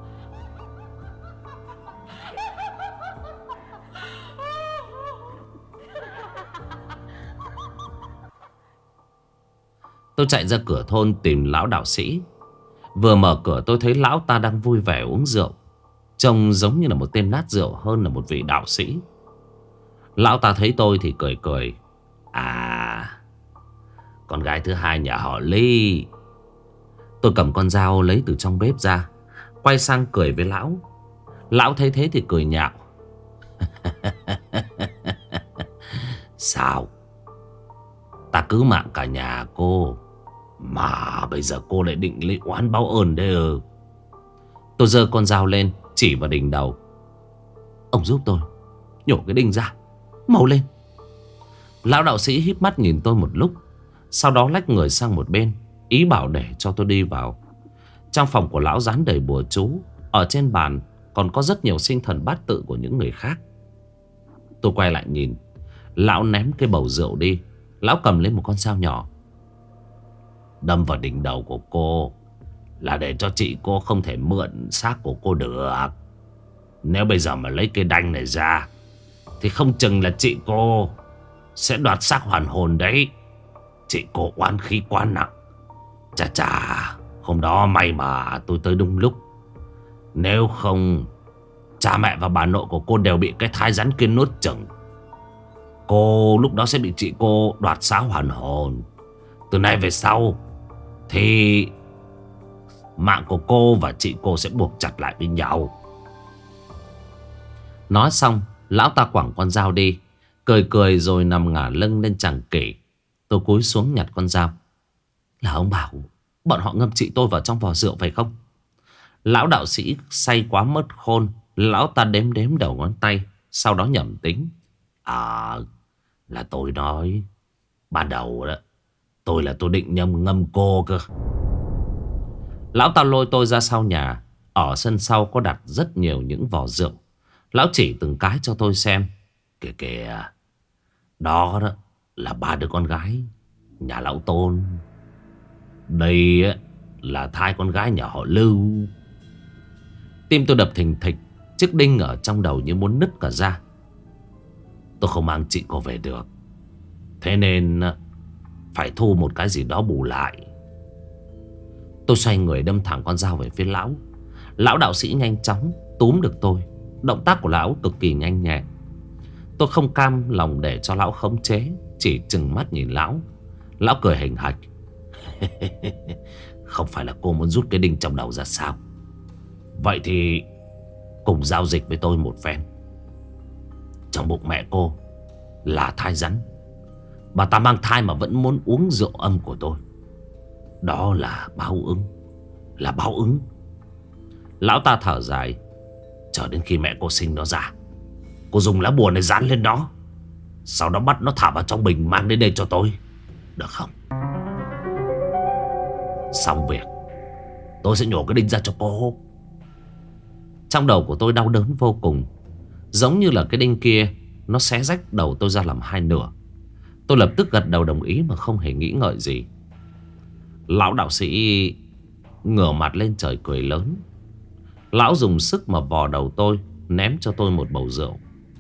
Tôi chạy ra cửa thôn tìm lão đạo sĩ. Vừa mở cửa tôi thấy lão ta đang vui vẻ uống rượu. Trông giống như là một tên nát rượu hơn là một vị đạo sĩ. Lão ta thấy tôi thì cười cười. À, con gái thứ hai nhà họ Lý. Tôi cầm con dao lấy từ trong bếp ra, quay sang cười với lão. Lão thấy thế thì cười nhạo. Sao? Ta cứu mạng cả nhà cô, mà bây giờ cô lại định lấy oán báo ơn đấy ư? Tôi giơ con dao lên, chỉ vào đỉnh đầu. Ông giúp tôi nhổ cái đinh ra, mau lên. Lão đạo sĩ híp mắt nhìn tôi một lúc, sau đó lách người sang một bên, ý bảo để cho tôi đi vào. Trong phòng của lão dán đầy bùa chú. Ở trên bàn còn có rất nhiều sinh thần bát tự của những người khác. Tôi quay lại nhìn. Lão ném cái bầu rượu đi. Lão cầm lên một con dao nhỏ. Đâm vào đỉnh đầu của cô là để cho chị cô không thể mượn xác của cô được. Nếu bây giờ mà lấy cây đanh này ra thì không chừng là chị cô sẽ đoạt xác hoàn hồn đấy. Chị cô oán khí quá nặng. Chà chà, hôm đó may mà tôi tới đúng lúc. Nếu không, cha mẹ và bà nội của cô đều bị cái thai rắn kia nuốt chửng. Cô lúc đó sẽ bị chị cô đoạt xác hoàn hồn. Từ nay về sau thì mạng của cô và chị cô sẽ buộc chặt lại với nhau. Nói xong, lão ta quẳng con dao đi, cười cười rồi nằm ngả lưng lên chàng kỷ. Tôi cúi xuống nhặt con dao. Là ông bảo bọn họ ngâm chị tôi vào trong vò rượu phải không? Lão đạo sĩ say quá mất khôn, Lão ta đếm đếm đầu ngón tay, sau đó nhẩm tính. À, là tôi nói. Ban đầu đó, tôi định ngâm cô cơ. Lão ta lôi tôi ra sau nhà. Ở sân sau có đặt rất nhiều những vò rượu. Lão chỉ từng cái cho tôi xem. Kìa kìa, đó đó là ba đứa con gái nhà lão Tôn. Đây là thai con gái nhà họ Lưu. Tim tôi đập thình thịch. Chiếc đinh ở trong đầu như muốn nứt cả ra. Tôi không mang chị cô về được, thế nên phải thu một cái gì đó bù lại. Tôi xoay người đâm thẳng con dao về phía lão. Lão đạo sĩ nhanh chóng túm được tôi. Động tác của lão cực kỳ nhanh nhẹn. Tôi không cam lòng để cho lão khống chế, chỉ trừng mắt nhìn lão. Lão cười hình hạch. Không phải là cô muốn rút cái đinh trong đầu ra sao? Vậy thì cùng giao dịch với tôi một phen. Trong bụng mẹ cô là thai rắn. Bà ta mang thai mà vẫn muốn uống rượu âm của tôi. Đó là báo ứng. Là báo ứng. Lão ta thở dài. Chờ đến khi mẹ cô sinh nó ra, cô dùng lá bùa này dán lên nó, sau đó bắt nó thả vào trong bình mang đến đây cho tôi, được không? Xong việc, tôi sẽ nhổ cái đinh ra cho cô. Trong đầu của tôi đau đớn vô cùng. Giống như là cái đinh kia nó xé rách đầu tôi ra làm hai nửa. Tôi lập tức gật đầu đồng ý mà không hề nghĩ ngợi gì. Lão đạo sĩ ngửa mặt lên trời cười lớn. Lão dùng sức mà vò đầu tôi, ném cho tôi một bầu rượu.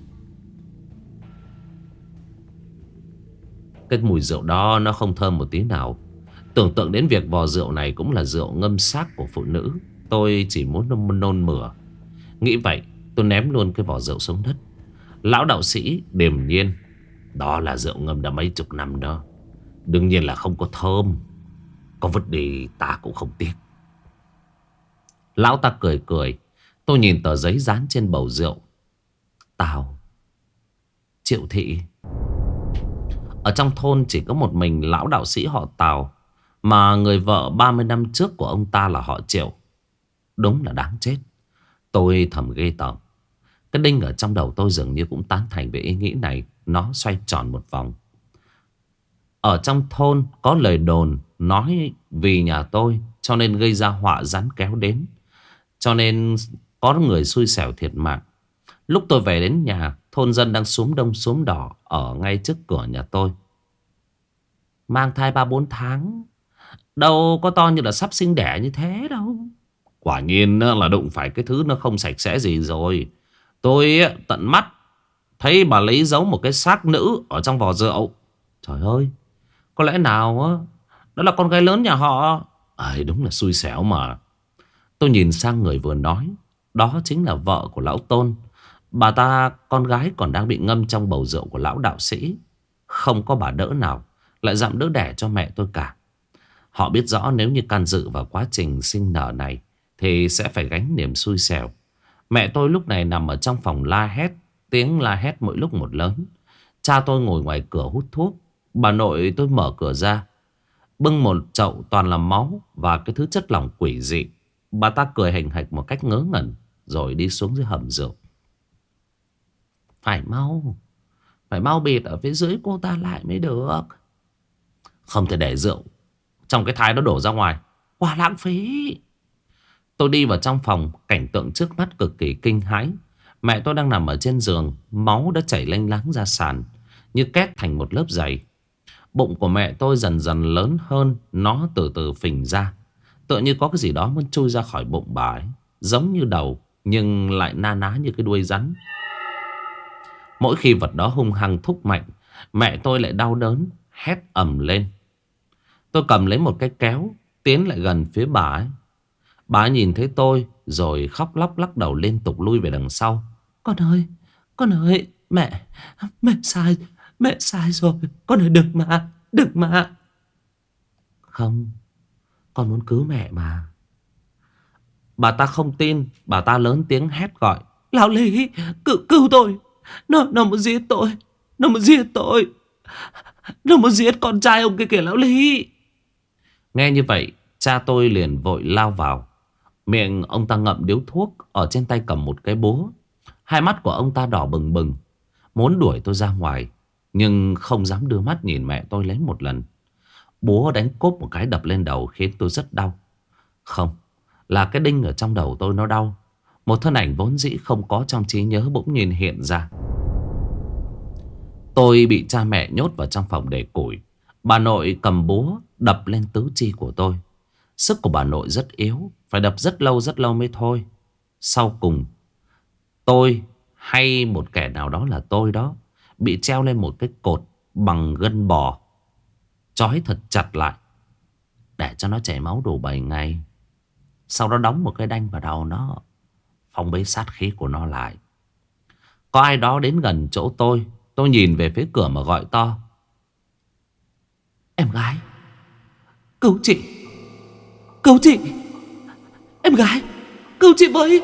Cái mùi rượu đó nó không thơm một tí nào. Tưởng tượng đến việc vò rượu này cũng là rượu ngâm xác của phụ nữ, tôi chỉ muốn nôn mửa. Nghĩ vậy, tôi ném luôn cái vò rượu xuống đất. Lão đạo sĩ điềm nhiên. Đó là rượu ngâm đã mấy chục năm đó, đương nhiên là không có thơm. Có vứt đi ta cũng không tiếc. Lão ta cười cười. Tôi nhìn tờ giấy dán trên bầu rượu. Tào Triệu Thị. Ở trong thôn chỉ có một mình lão đạo sĩ họ Tào, mà người vợ 30 năm trước của ông ta là họ Triệu. Đúng là đáng chết. Tôi thầm ghê tởm. Cái đinh ở trong đầu tôi dường như cũng tán thành về ý nghĩ này. Nó xoay tròn một vòng. Ở trong thôn có lời đồn nói vì nhà tôi cho nên gây ra họa rắn kéo đến, cho nên có người xui xẻo thiệt mạng. Lúc tôi về đến nhà, thôn dân đang xúm đông xúm đỏ ở ngay trước cửa nhà tôi. Mang thai 3-4 tháng, đâu có to như là sắp sinh đẻ như thế đâu. Quả nhiên là đụng phải cái thứ nó không sạch sẽ gì rồi. Tôi tận mắt thấy bà lấy giấu một cái xác nữ ở trong vò rượu. Trời ơi, có lẽ nào đó là con gái lớn nhà họ. Đúng là xui xẻo mà. Tôi nhìn sang người vừa nói. Đó chính là vợ của lão Tôn. Bà ta, con gái còn đang bị ngâm trong bầu rượu của lão đạo sĩ. Không có bà đỡ nào lại dặm đỡ đẻ cho mẹ tôi cả. Họ biết rõ nếu như can dự vào quá trình sinh nở này thì sẽ phải gánh niềm xui xẻo. Mẹ tôi lúc này nằm ở trong phòng la hét. Tiếng la hét mỗi lúc một lớn. Cha tôi ngồi ngoài cửa hút thuốc. Bà nội tôi mở cửa ra, bưng một chậu toàn là máu và cái thứ chất lỏng quỷ dị. Bà ta cười hình hạch một cách ngớ ngẩn, rồi đi xuống dưới hầm rượu. Phải mau bịt ở phía dưới cô ta lại mới được. Không thể để rượu trong cái thai đó đổ ra ngoài, quá lãng phí. Tôi đi vào trong phòng. Cảnh tượng trước mắt cực kỳ kinh hãi. Mẹ tôi đang nằm ở trên giường. Máu đã chảy lênh láng ra sàn, như két thành một lớp dày. Bụng của mẹ tôi dần dần lớn hơn. Nó từ từ phình ra, tựa như có cái gì đó muốn chui ra khỏi bụng bà ấy. Giống như đầu, nhưng lại na ná như cái đuôi rắn. Mỗi khi vật đó hung hăng thúc mạnh, mẹ tôi lại đau đớn, hét ầm lên. Tôi cầm lấy một cái kéo, tiến lại gần phía bà ấy. Bà ấy nhìn thấy tôi rồi khóc lóc lắc đầu liên tục lui về đằng sau. Con ơi, mẹ sai rồi. Con ơi, đừng mà. Không, con muốn cứu mẹ mà. Bà ta không tin. Bà ta lớn tiếng hét gọi. Lão Lý, cứu tôi. Nó muốn giết tôi. Nó muốn giết con trai ông kia kìa lão Lý. Nghe như vậy, cha tôi liền vội lao vào, Miệng ông ta ngậm điếu thuốc, ở trên tay cầm một cái búa. Hai mắt của ông ta đỏ bừng bừng, muốn đuổi tôi ra ngoài, nhưng không dám đưa mắt nhìn mẹ tôi lấy một lần. Búa đánh cốp một cái đập lên đầu khiến tôi rất đau. Không, là cái đinh ở trong đầu tôi nó đau. Một thân ảnh vốn dĩ không có trong trí nhớ bỗng nhiên hiện ra. Tôi bị cha mẹ nhốt vào trong phòng để củi. Bà nội cầm búa đập lên tứ chi của tôi. Sức của bà nội rất yếu, phải đập rất lâu mới thôi. Sau cùng tôi, hay một kẻ nào đó là tôi đó, bị treo lên một cái cột bằng gân bò, trói thật chặt lại để cho nó chảy máu đủ 7 ngày. Sau đó đóng một cái đanh vào đầu nó, phong bế sát khí của nó lại. Có ai đó đến gần chỗ tôi nhìn về phía cửa mà gọi to: "Em gái, cứu chị, cứu chị, em gái, cứu chị với."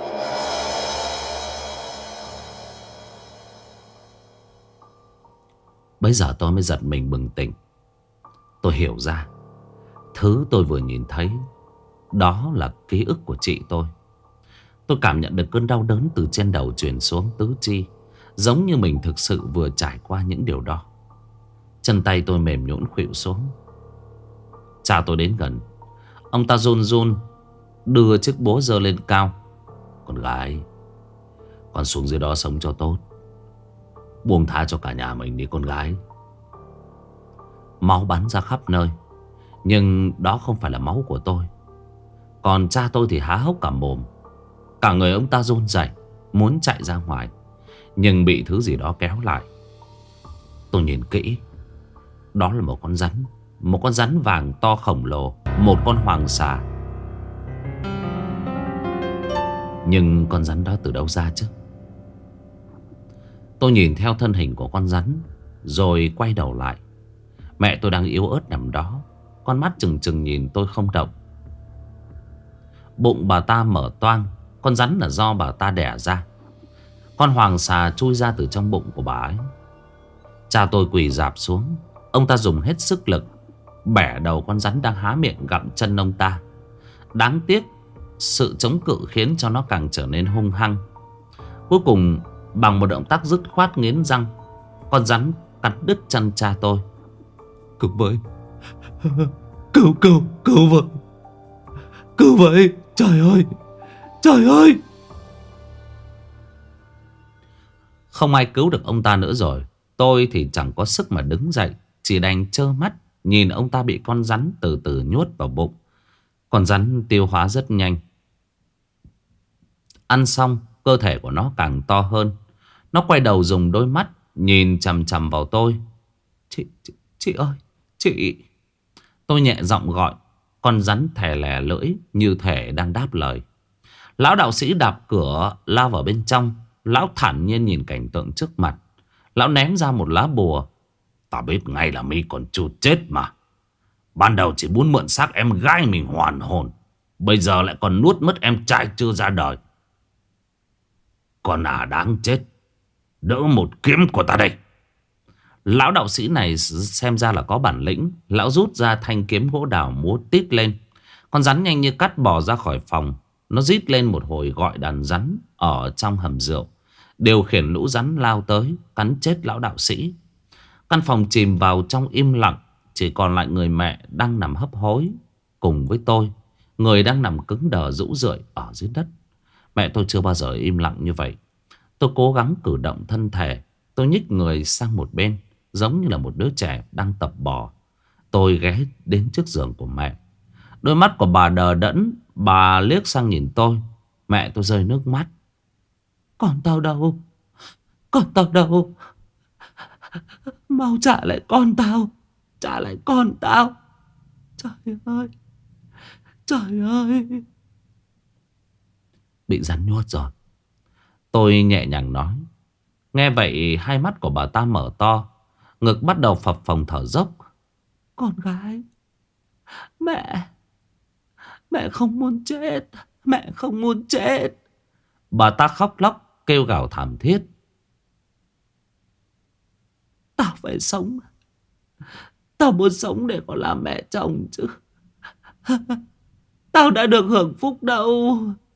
Bây giờ tôi mới giật mình bừng tỉnh. Tôi hiểu ra, thứ tôi vừa nhìn thấy đó là ký ức của chị tôi. Tôi cảm nhận được cơn đau đớn từ trên đầu truyền xuống tứ chi, giống như mình thực sự vừa trải qua những điều đó. Chân tay tôi mềm nhũn khuỵu xuống. Cha tôi đến gần. Ông ta run run đưa chiếc búa giơ lên cao: "Con gái, con xuống dưới đó sống cho tốt. Buông tha cho cả nhà mình đi con gái." Máu bắn ra khắp nơi, nhưng đó không phải là máu của tôi. Còn cha tôi thì há hốc cả mồm. Cả người ông ta run rẩy, muốn chạy ra ngoài, nhưng bị thứ gì đó kéo lại. Tôi nhìn kỹ, đó là một con rắn. Một con rắn vàng to khổng lồ, một con hoàng xà. Nhưng con rắn đó từ đâu ra chứ? Tôi nhìn theo thân hình của con rắn, rồi quay đầu lại. Mẹ tôi đang yếu ớt nằm đó, con mắt trừng trừng nhìn tôi không động. Bụng bà ta mở toang. Con rắn là do bà ta đẻ ra. Con hoàng xà chui ra từ trong bụng của bà ấy. Cha tôi quỳ rạp xuống. Ông ta dùng hết sức lực bẻ đầu con rắn đang há miệng gặm chân ông ta. Đáng tiếc, sự chống cự khiến cho nó càng trở nên hung hăng. Cuối cùng, bằng một động tác dứt khoát nghiến răng, con rắn cắn đứt chân cha tôi. "Cứu với, cứu với, cứu với, trời ơi, trời ơi!" Không ai cứu được ông ta nữa rồi. Tôi thì chẳng có sức mà đứng dậy, chỉ đành trơ mắt nhìn ông ta bị con rắn từ từ nhốt vào bụng. Con rắn tiêu hóa rất nhanh. Ăn xong, cơ thể của nó càng to hơn. Nó quay đầu dùng đôi mắt nhìn chằm chằm vào tôi. Chị ơi, chị." Tôi nhẹ giọng gọi. Con rắn thè lè lưỡi như thể đang đáp lời. Lão đạo sĩ đạp cửa lao vào bên trong. Lão thản nhiên nhìn cảnh tượng trước mặt. Lão ném ra một lá bùa. "Ta biết ngay là mi còn chưa chết mà. Ban đầu chỉ muốn mượn xác em gái mình hoàn hồn, bây giờ lại còn nuốt mất em trai chưa ra đời. Con đáng chết. Đỡ một kiếm của ta đây." Lão đạo sĩ này xem ra là có bản lĩnh. Lão rút ra thanh kiếm gỗ đào múa tít lên. Con rắn nhanh như cắt bò ra khỏi phòng. Nó rít lên một hồi gọi đàn rắn ở trong hầm rượu, điều khiển lũ rắn lao tới cắn chết lão đạo sĩ. Căn phòng chìm vào trong im lặng. Chỉ còn lại người mẹ đang nằm hấp hối cùng với tôi, người đang nằm cứng đờ rũ rượi ở dưới đất. Mẹ tôi chưa bao giờ im lặng như vậy. Tôi cố gắng cử động thân thể. Tôi nhích người sang một bên, giống như là một đứa trẻ đang tập bò. Tôi ghé đến trước giường của mẹ. Đôi mắt của bà đờ đẫn. Bà liếc sang nhìn tôi. Mẹ tôi rơi nước mắt. "Con tao đâu? Con tao đâu? Mau trả lại con tao. Trả lại con tao. Trời ơi, trời ơi." "Bị rắn nuốt rồi," tôi nhẹ nhàng nói. Nghe vậy hai mắt của bà ta mở to, ngực bắt đầu phập phồng thở dốc. "Con gái, mẹ mẹ không muốn chết. Mẹ không muốn chết." Bà ta khóc lóc kêu gào thảm thiết. "Tao phải sống. Tao muốn sống để có làm mẹ chồng chứ. Tao đã được hưởng phúc đâu.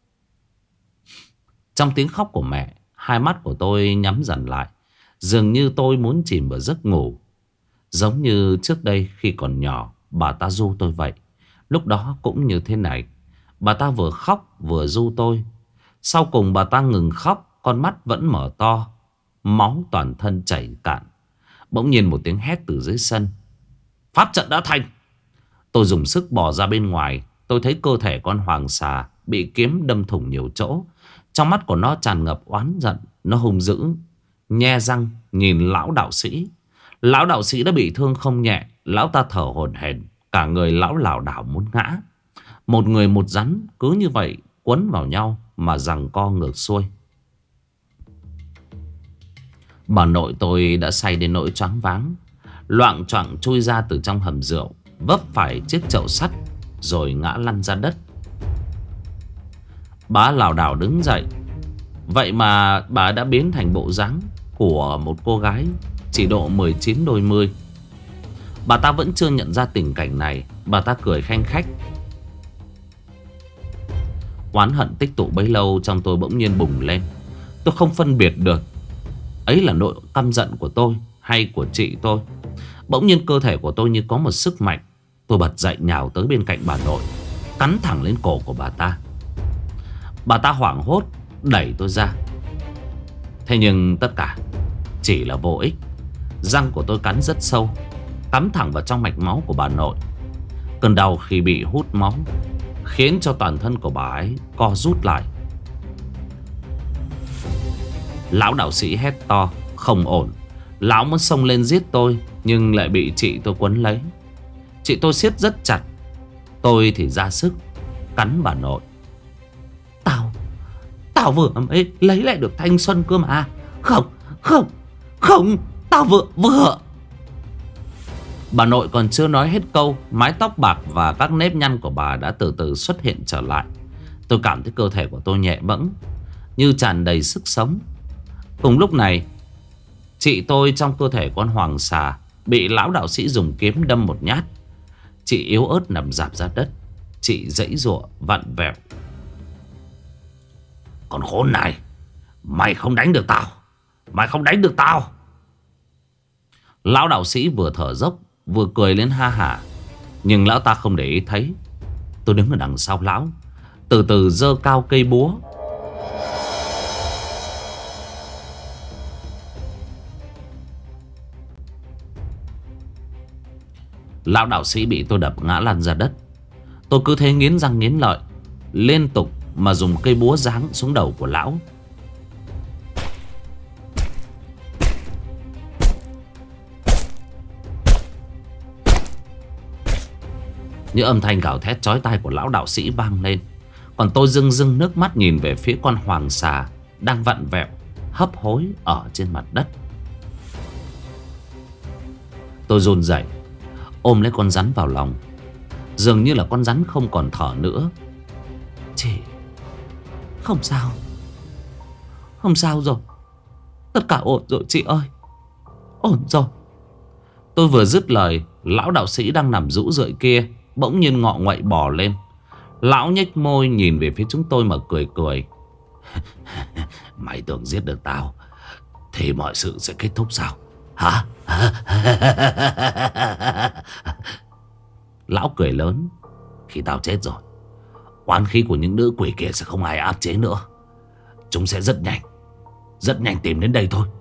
Trong tiếng khóc của mẹ, hai mắt của tôi nhắm dần lại. Dường như tôi muốn chìm vào giấc ngủ. Giống như trước đây khi còn nhỏ, bà ta ru tôi vậy. Lúc đó cũng như thế này. Bà ta vừa khóc vừa ru tôi. Sau cùng bà ta ngừng khóc, con mắt vẫn mở to, máu toàn thân chảy cạn. Bỗng nhiên một tiếng hét từ dưới sân: pháp trận đã thành. Tôi dùng sức bò ra bên ngoài. Tôi thấy cơ thể con hoàng xà bị kiếm đâm thủng nhiều chỗ. Trong mắt của nó tràn ngập oán giận. Nó hung dữ, nhe răng nhìn lão đạo sĩ. Lão đạo sĩ đã bị thương không nhẹ. Lão ta thở hổn hển, cả người lão lảo đảo muốn ngã. Một người một rắn cứ như vậy quấn vào nhau mà giằng co ngược xuôi. Bà nội tôi đã say đến nỗi choáng váng, loạng choạng chui ra từ trong hầm rượu, vấp phải chiếc chậu sắt rồi ngã lăn ra đất. Bà lảo đảo đứng dậy. Vậy mà bà đã biến thành bộ dáng của một cô gái chỉ độ 19 đôi mươi. Bà ta vẫn chưa nhận ra tình cảnh này. Bà ta cười khanh khách. Oán hận tích tụ bấy lâu trong tôi bỗng nhiên bùng lên. Tôi không phân biệt được ấy là nỗi căm giận của tôi hay của chị tôi. Bỗng nhiên cơ thể của tôi như có một sức mạnh. Tôi bật dậy nhào tới bên cạnh bà nội, cắn thẳng lên cổ của bà ta. Bà ta hoảng hốt đẩy tôi ra. Thế nhưng tất cả chỉ là vô ích. Răng của tôi cắn rất sâu, cắm thẳng vào trong mạch máu của bà nội. Cơn đau khi bị hút máu khiến cho toàn thân của bà ấy co rút lại. Lão đạo sĩ hét to: không ổn. Lão muốn xông lên giết tôi, nhưng lại bị chị tôi quấn lấy. Chị tôi siết rất chặt. Tôi thì ra sức cắn bà nội. Tao vừa mới lấy lại được thanh xuân cơ mà. Không, tao vừa. Bà nội còn chưa nói hết câu, mái tóc bạc và các nếp nhăn của bà đã từ từ xuất hiện trở lại. Tôi cảm thấy cơ thể của tôi nhẹ bẫng, như tràn đầy sức sống. Cùng lúc này, chị tôi trong cơ thể con hoàng xà bị lão đạo sĩ dùng kiếm đâm một nhát. Chị yếu ớt nằm rạp ra đất. Chị giãy giụa vặn vẹo. Còn khốn này, mày không đánh được tao. Lão đạo sĩ vừa thở dốc vừa cười lên ha hả. Nhưng lão ta không để ý thấy. Tôi đứng ở đằng sau lão, từ từ giơ cao cây búa. Lão đạo sĩ bị tôi đập ngã lăn ra đất. Tôi cứ thế nghiến răng nghiến lợi, liên tục mà dùng cây búa giáng xuống đầu của lão. Những âm thanh gào thét chói tai của lão đạo sĩ vang lên. Còn tôi rưng rưng nước mắt nhìn về phía con hoàng xà đang vặn vẹo hấp hối ở trên mặt đất. Tôi run rẩy ôm lấy con rắn vào lòng. Dường như là con rắn không còn thở nữa. Chị, không sao rồi. Tất cả ổn rồi chị ơi, ổn rồi. Tôi vừa dứt lời, lão đạo sĩ đang nằm rũ rượi kia bỗng nhiên ngọ nguậy bò lên. Lão nhếch môi nhìn về phía chúng tôi mà cười cười. Mày tưởng giết được tao thì mọi sự sẽ kết thúc sao hả? Lão cười lớn. Khi tao chết rồi, oán khí của những nữ quỷ kia sẽ không ai áp chế nữa. Chúng sẽ rất nhanh tìm đến đây thôi.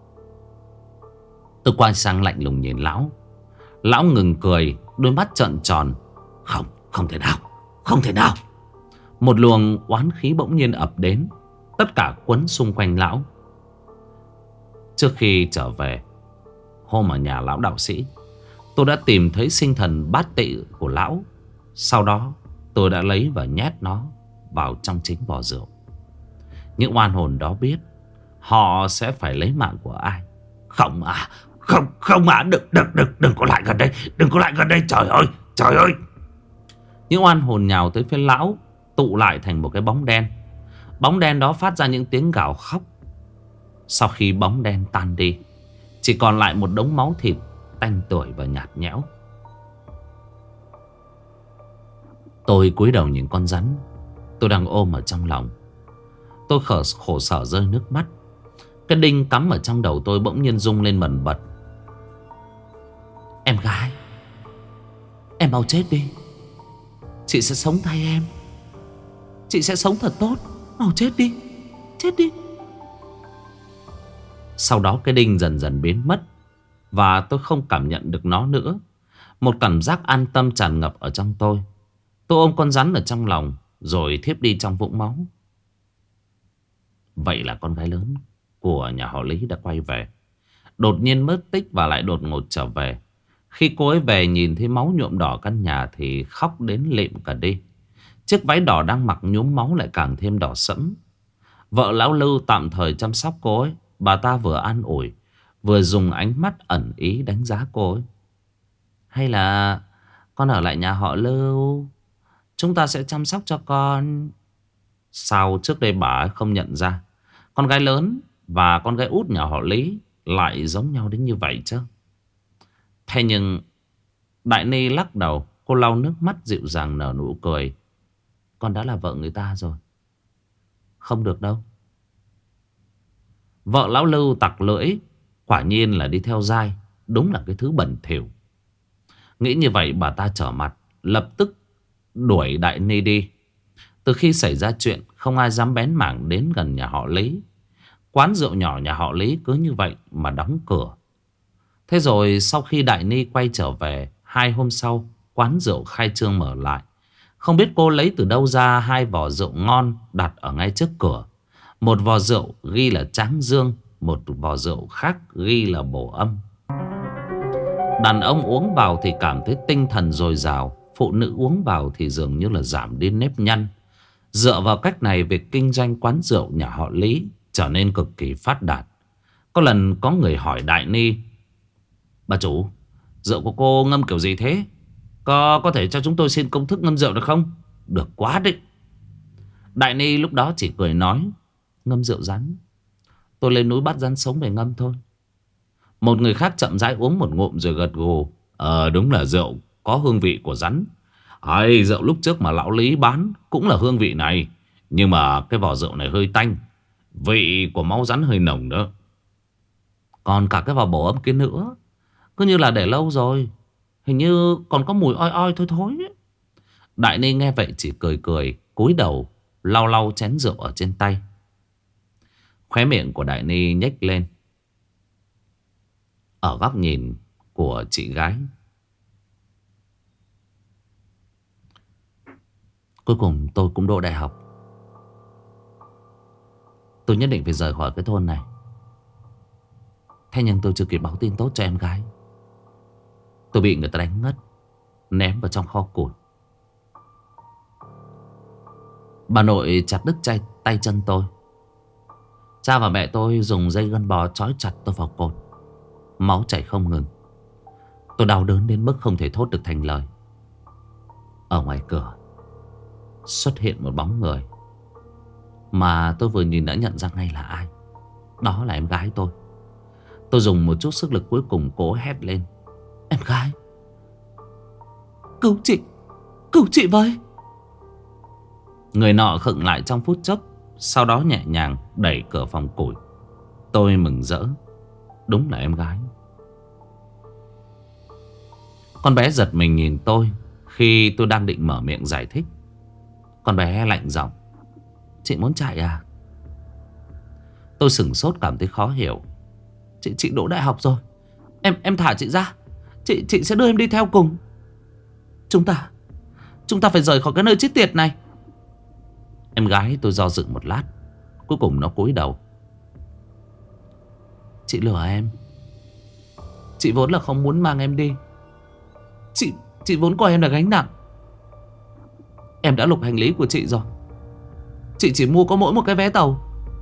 Tôi quay sang lạnh lùng nhìn lão. Lão ngừng cười, đôi mắt trợn tròn. Không thể nào. Một luồng oán khí bỗng nhiên ập đến, tất cả quấn xung quanh lão. Trước khi trở về hôm ở nhà lão đạo sĩ, tôi đã tìm thấy sinh thần bát tị của lão. Sau đó tôi đã lấy và nhét nó vào trong chính vò rượu. Những oan hồn đó biết họ sẽ phải lấy mạng của ai. Không à, đừng có lại gần đây, trời ơi. Những oan hồn nhào tới phía lão, tụ lại thành một cái bóng đen. Bóng đen đó phát ra những tiếng gào khóc. Sau khi bóng đen tan đi, chỉ còn lại một đống máu thịt tanh tưởi và nhạt nhẽo. Tôi cúi đầu nhìn con rắn tôi đang ôm ở trong lòng. Tôi khổ sở rơi nước mắt. Cái đinh cắm ở trong đầu tôi bỗng nhiên rung lên bần bật. Em gái, em mau chết đi. Chị sẽ sống thay em. Chị sẽ sống thật tốt. Mau chết đi. Chết đi. Sau đó cái đinh dần dần biến mất, và tôi không cảm nhận được nó nữa. Một cảm giác an tâm tràn ngập ở trong tôi. Tôi ôm con rắn ở trong lòng rồi thiếp đi trong vũng máu. Vậy là con gái lớn của nhà họ Lý đã quay về. Đột nhiên mất tích và lại đột ngột trở về. Khi cô ấy về nhìn thấy máu nhuộm đỏ căn nhà thì khóc đến lịm cả đi. Chiếc váy đỏ đang mặc nhuốm máu lại càng thêm đỏ sẫm. Vợ lão Lưu tạm thời chăm sóc cô ấy. Bà ta vừa an ủi, vừa dùng ánh mắt ẩn ý đánh giá cô ấy. Hay là con ở lại nhà họ Lưu, chúng ta sẽ chăm sóc cho con. Sao trước đây bà ấy không nhận ra con gái lớn và con gái út nhà họ Lý lại giống nhau đến như vậy chứ? Thế nhưng Đại Ni lắc đầu. Cô lau nước mắt dịu dàng nở nụ cười. Con đã là vợ người ta rồi. Không được đâu. Vợ lão Lưu tặc lưỡi. Quả nhiên là đi theo dai. Đúng là cái thứ bẩn thỉu. Nghĩ như vậy bà ta trở mặt, lập tức đuổi Đại Ni đi. Từ khi xảy ra chuyện, không ai dám bén mảng đến gần nhà họ Lý. Quán rượu nhỏ nhà họ Lý cứ như vậy mà đóng cửa. Thế rồi sau khi Đại Ni quay trở về, 2 hôm sau quán rượu khai trương mở lại. Không biết cô lấy từ đâu ra 2 vò rượu ngon đặt ở ngay trước cửa. Một vò rượu ghi là Tráng Dương, một vò rượu khác ghi là Bổ Âm. Đàn ông uống vào thì cảm thấy tinh thần dồi dào. Phụ nữ uống vào thì dường như là giảm đi nếp nhăn. Dựa vào cách này, việc kinh doanh quán rượu nhà họ Lý trở nên cực kỳ phát đạt. Có lần có người hỏi Đại Ni: bà chủ, rượu của cô ngâm kiểu gì thế? Có thể cho chúng tôi xin công thức ngâm rượu được không? Được quá đấy. Đại Ni lúc đó chỉ cười nói: ngâm rượu rắn, tôi lên núi bắt rắn sống về ngâm thôi. Một người khác chậm rãi uống một ngụm rồi gật gù: đúng là rượu có hương vị của rắn. Rượu lúc trước mà lão Lý bán cũng là hương vị này, nhưng mà cái vỏ rượu này hơi tanh, vị của máu rắn hơi nồng nữa. Còn cả cái vỏ Bổ Âm kia nữa, cứ như là để lâu rồi, hình như còn có mùi oi oi thôi thôi. Đại Ni nghe vậy chỉ cười cười, cúi đầu lau lau chén rượu ở trên tay. Khóe miệng của Đại Ni nhếch lên. Ở góc nhìn của chị gái, cuối cùng tôi cũng đỗ đại học. Tôi nhất định phải rời khỏi cái thôn này. Thế nhưng tôi chưa kịp báo tin tốt cho em gái, tôi bị người ta đánh ngất, ném vào trong kho củi. Bà nội chặt đứt tay chân tôi. Cha và mẹ tôi dùng dây gân bò trói chặt tôi vào cột. Máu chảy không ngừng. Tôi đau đớn đến mức không thể thốt được thành lời. Ở ngoài cửa xuất hiện một bóng người mà tôi vừa nhìn đã nhận ra ngay là ai. Đó là em gái tôi. Tôi dùng một chút sức lực cuối cùng cố hét lên: em gái, cứu chị với. Người nọ khựng lại trong phút chốc, sau đó nhẹ nhàng đẩy cửa phòng củi. Tôi mừng rỡ. Đúng là em gái. Con bé giật mình nhìn tôi khi tôi đang định mở miệng giải thích. Con bé lạnh giọng: chị muốn chạy à? Tôi sửng sốt cảm thấy khó hiểu. Chị đỗ đại học rồi, em thả chị ra. Chị sẽ đưa em đi theo cùng. Chúng ta phải rời khỏi cái nơi chết tiệt này. Em gái tôi do dự một lát, cuối cùng nó cúi đầu. Chị lừa em. Chị vốn là không muốn mang em đi. Chị vốn coi em là gánh nặng. Em đã lục hành lý của chị rồi. Chị chỉ mua có mỗi một cái vé tàu.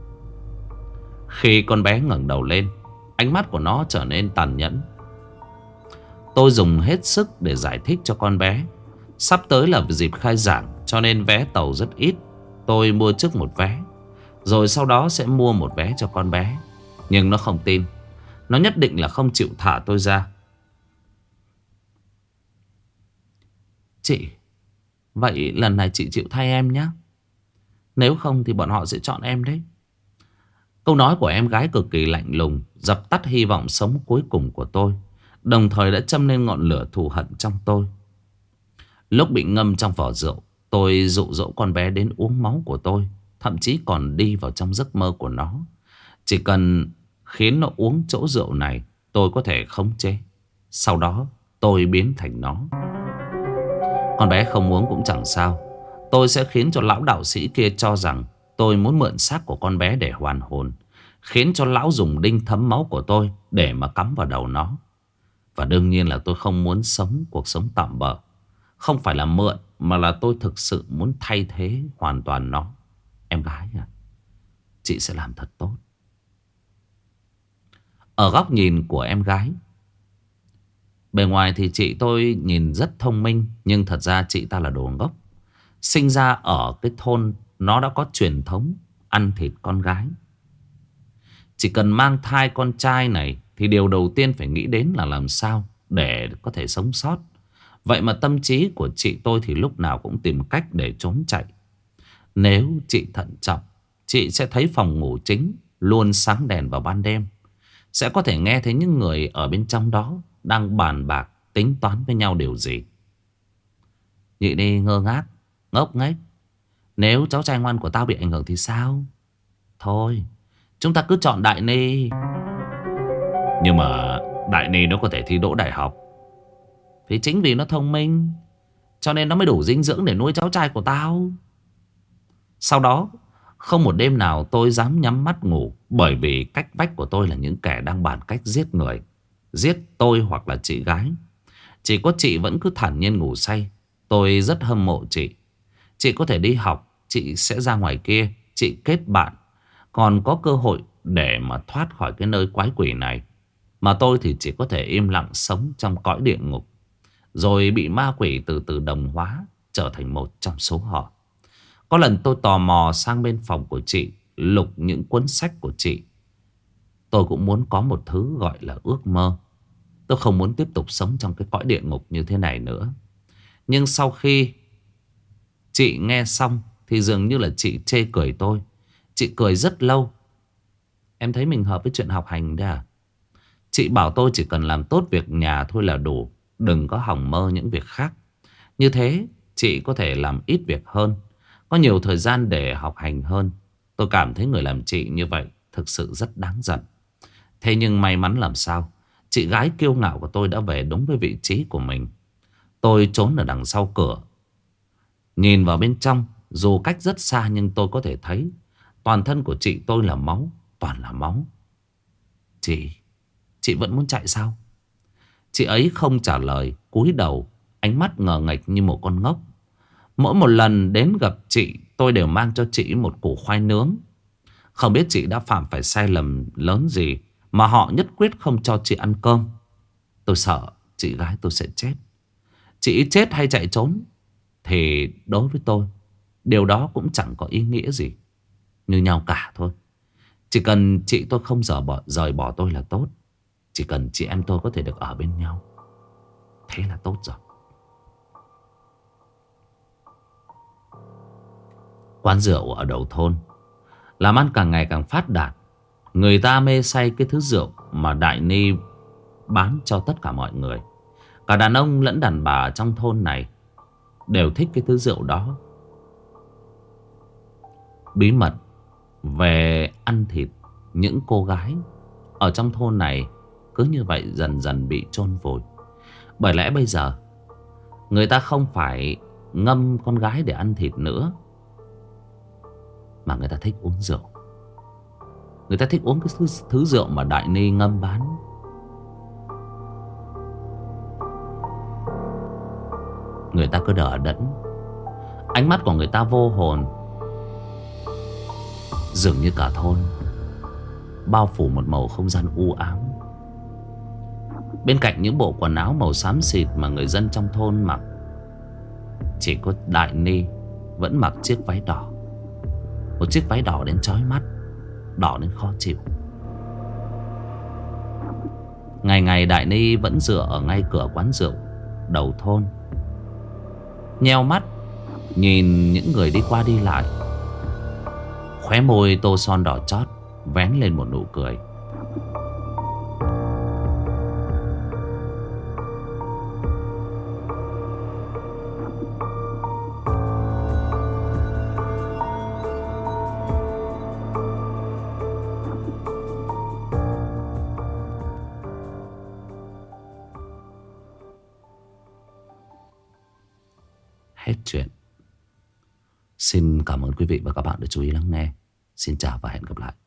Khi con bé ngẩng đầu lên, ánh mắt của nó trở nên tàn nhẫn. Tôi dùng hết sức để giải thích cho con bé. Sắp tới là dịp khai giảng, cho nên vé tàu rất ít. Tôi mua trước một vé, rồi sau đó sẽ mua một vé cho con bé. Nhưng nó không tin. Nó nhất định là không chịu thả tôi ra. Vậy lần này chị chịu thay em nhé. Nếu không thì bọn họ sẽ chọn em đấy. Câu nói của em gái cực kỳ lạnh lùng, dập tắt hy vọng sống cuối cùng của tôi, đồng thời đã châm lên ngọn lửa thù hận trong tôi. Lúc bị ngâm trong vỏ rượu, tôi dụ dỗ con bé đến uống máu của tôi, thậm chí còn đi vào trong giấc mơ của nó. Chỉ cần khiến nó uống chỗ rượu này, tôi có thể khống chế. Sau đó tôi biến thành nó. Con bé không uống cũng chẳng sao. Tôi sẽ khiến cho lão đạo sĩ kia cho rằng tôi muốn mượn xác của con bé để hoàn hồn, khiến cho lão dùng đinh thấm máu của tôi để mà cắm vào đầu nó. Và đương nhiên là tôi không muốn sống cuộc sống tạm bợ. Không phải là mượn, mà là tôi thực sự muốn thay thế hoàn toàn nó. Em gái à, chị sẽ làm thật tốt. Ở góc nhìn của em gái, bề ngoài thì chị tôi nhìn rất thông minh, nhưng thật ra chị ta là đồ ngốc. Sinh ra ở cái thôn, nó đã có truyền thống ăn thịt con gái. Chỉ cần mang thai con trai này thì điều đầu tiên phải nghĩ đến là làm sao để có thể sống sót. Vậy mà tâm trí của chị tôi thì lúc nào cũng tìm cách để trốn chạy. Nếu chị thận trọng, chị sẽ thấy phòng ngủ chính luôn sáng đèn vào ban đêm. Sẽ có thể nghe thấy những người ở bên trong đó đang bàn bạc, tính toán với nhau điều gì. Nhị đi ngơ ngác, ngốc nghếch. Nếu cháu trai ngoan của tao bị ảnh hưởng thì sao? Thôi, chúng ta cứ chọn Đại Ni. Nhưng mà Đại Ni nó có thể thi đỗ đại học. Thì chính vì nó thông minh, cho nên nó mới đủ dinh dưỡng để nuôi cháu trai của tao. Sau đó, không một đêm nào tôi dám nhắm mắt ngủ, bởi vì cách vách của tôi là những kẻ đang bàn cách giết người, giết tôi hoặc là chị gái. Chỉ có chị vẫn cứ thản nhiên ngủ say. Tôi rất hâm mộ chị. Chị có thể đi học, chị sẽ ra ngoài kia, chị kết bạn, còn có cơ hội để mà thoát khỏi cái nơi quái quỷ này. Mà tôi thì chỉ có thể im lặng sống trong cõi địa ngục, rồi bị ma quỷ từ từ đồng hóa, trở thành một trong số họ. Có lần tôi tò mò sang bên phòng của chị, lục những cuốn sách của chị. Tôi cũng muốn có một thứ gọi là ước mơ. Tôi không muốn tiếp tục sống trong cái cõi địa ngục như thế này nữa. Nhưng sau khi chị nghe xong thì dường như là chị chê cười tôi. Chị cười rất lâu. Em thấy mình hợp với chuyện học hành đấy à? Chị bảo tôi chỉ cần làm tốt việc nhà thôi là đủ, đừng có hòng mơ những việc khác. Như thế chị có thể làm ít việc hơn, có nhiều thời gian để học hành hơn. Tôi cảm thấy người làm chị như vậy thực sự rất đáng giận. Thế nhưng may mắn làm sao, chị gái kiêu ngạo của tôi đã về đúng với vị trí của mình. Tôi trốn ở đằng sau cửa, nhìn vào bên trong. Dù cách rất xa nhưng tôi có thể thấy toàn thân của chị tôi là máu, toàn là máu. Chị vẫn muốn chạy sao? Chị ấy không trả lời, cúi đầu, ánh mắt ngờ nghệch như một con ngốc. Mỗi một lần đến gặp chị, tôi đều mang cho chị một củ khoai nướng. Không biết chị đã phạm phải sai lầm lớn gì mà họ nhất quyết không cho chị ăn cơm. Tôi sợ chị gái tôi sẽ chết. Chị chết hay chạy trốn thì đối với tôi, điều đó cũng chẳng có ý nghĩa gì, như nhau cả thôi. Chỉ cần chị tôi không rời bỏ tôi là tốt. Chỉ cần chị em tôi có thể được ở bên nhau, thế là tốt rồi. Quán rượu ở đầu thôn làm ăn càng ngày càng phát đạt. Người ta mê say cái thứ rượu mà Đại Ni bán cho tất cả mọi người. Cả đàn ông lẫn đàn bà trong thôn này đều thích cái thứ rượu đó. Bí mật về ăn thịt những cô gái ở trong thôn này cứ như vậy dần dần bị chôn vùi. Bởi lẽ bây giờ người ta không phải ngâm con gái để ăn thịt nữa, mà người ta thích uống rượu. Người ta thích uống cái thứ rượu mà Đại Ni ngâm bán. Người ta cứ đờ đẫn, ánh mắt của người ta vô hồn. Dường như cả thôn bao phủ một màu không gian u ám. Bên cạnh những bộ quần áo màu xám xịt mà người dân trong thôn mặc, chỉ có Đại Ni vẫn mặc chiếc váy đỏ. Một chiếc váy đỏ đến chói mắt, đỏ đến khó chịu. Ngày ngày Đại Ni vẫn dựa ở ngay cửa quán rượu đầu thôn, nheo mắt Nhìn những người đi qua đi lại, khóe môi tô son đỏ chót vén lên một nụ cười. Hết chuyện. Xin cảm ơn quý vị và các bạn đã chú ý lắng nghe. Xin chào và hẹn gặp lại.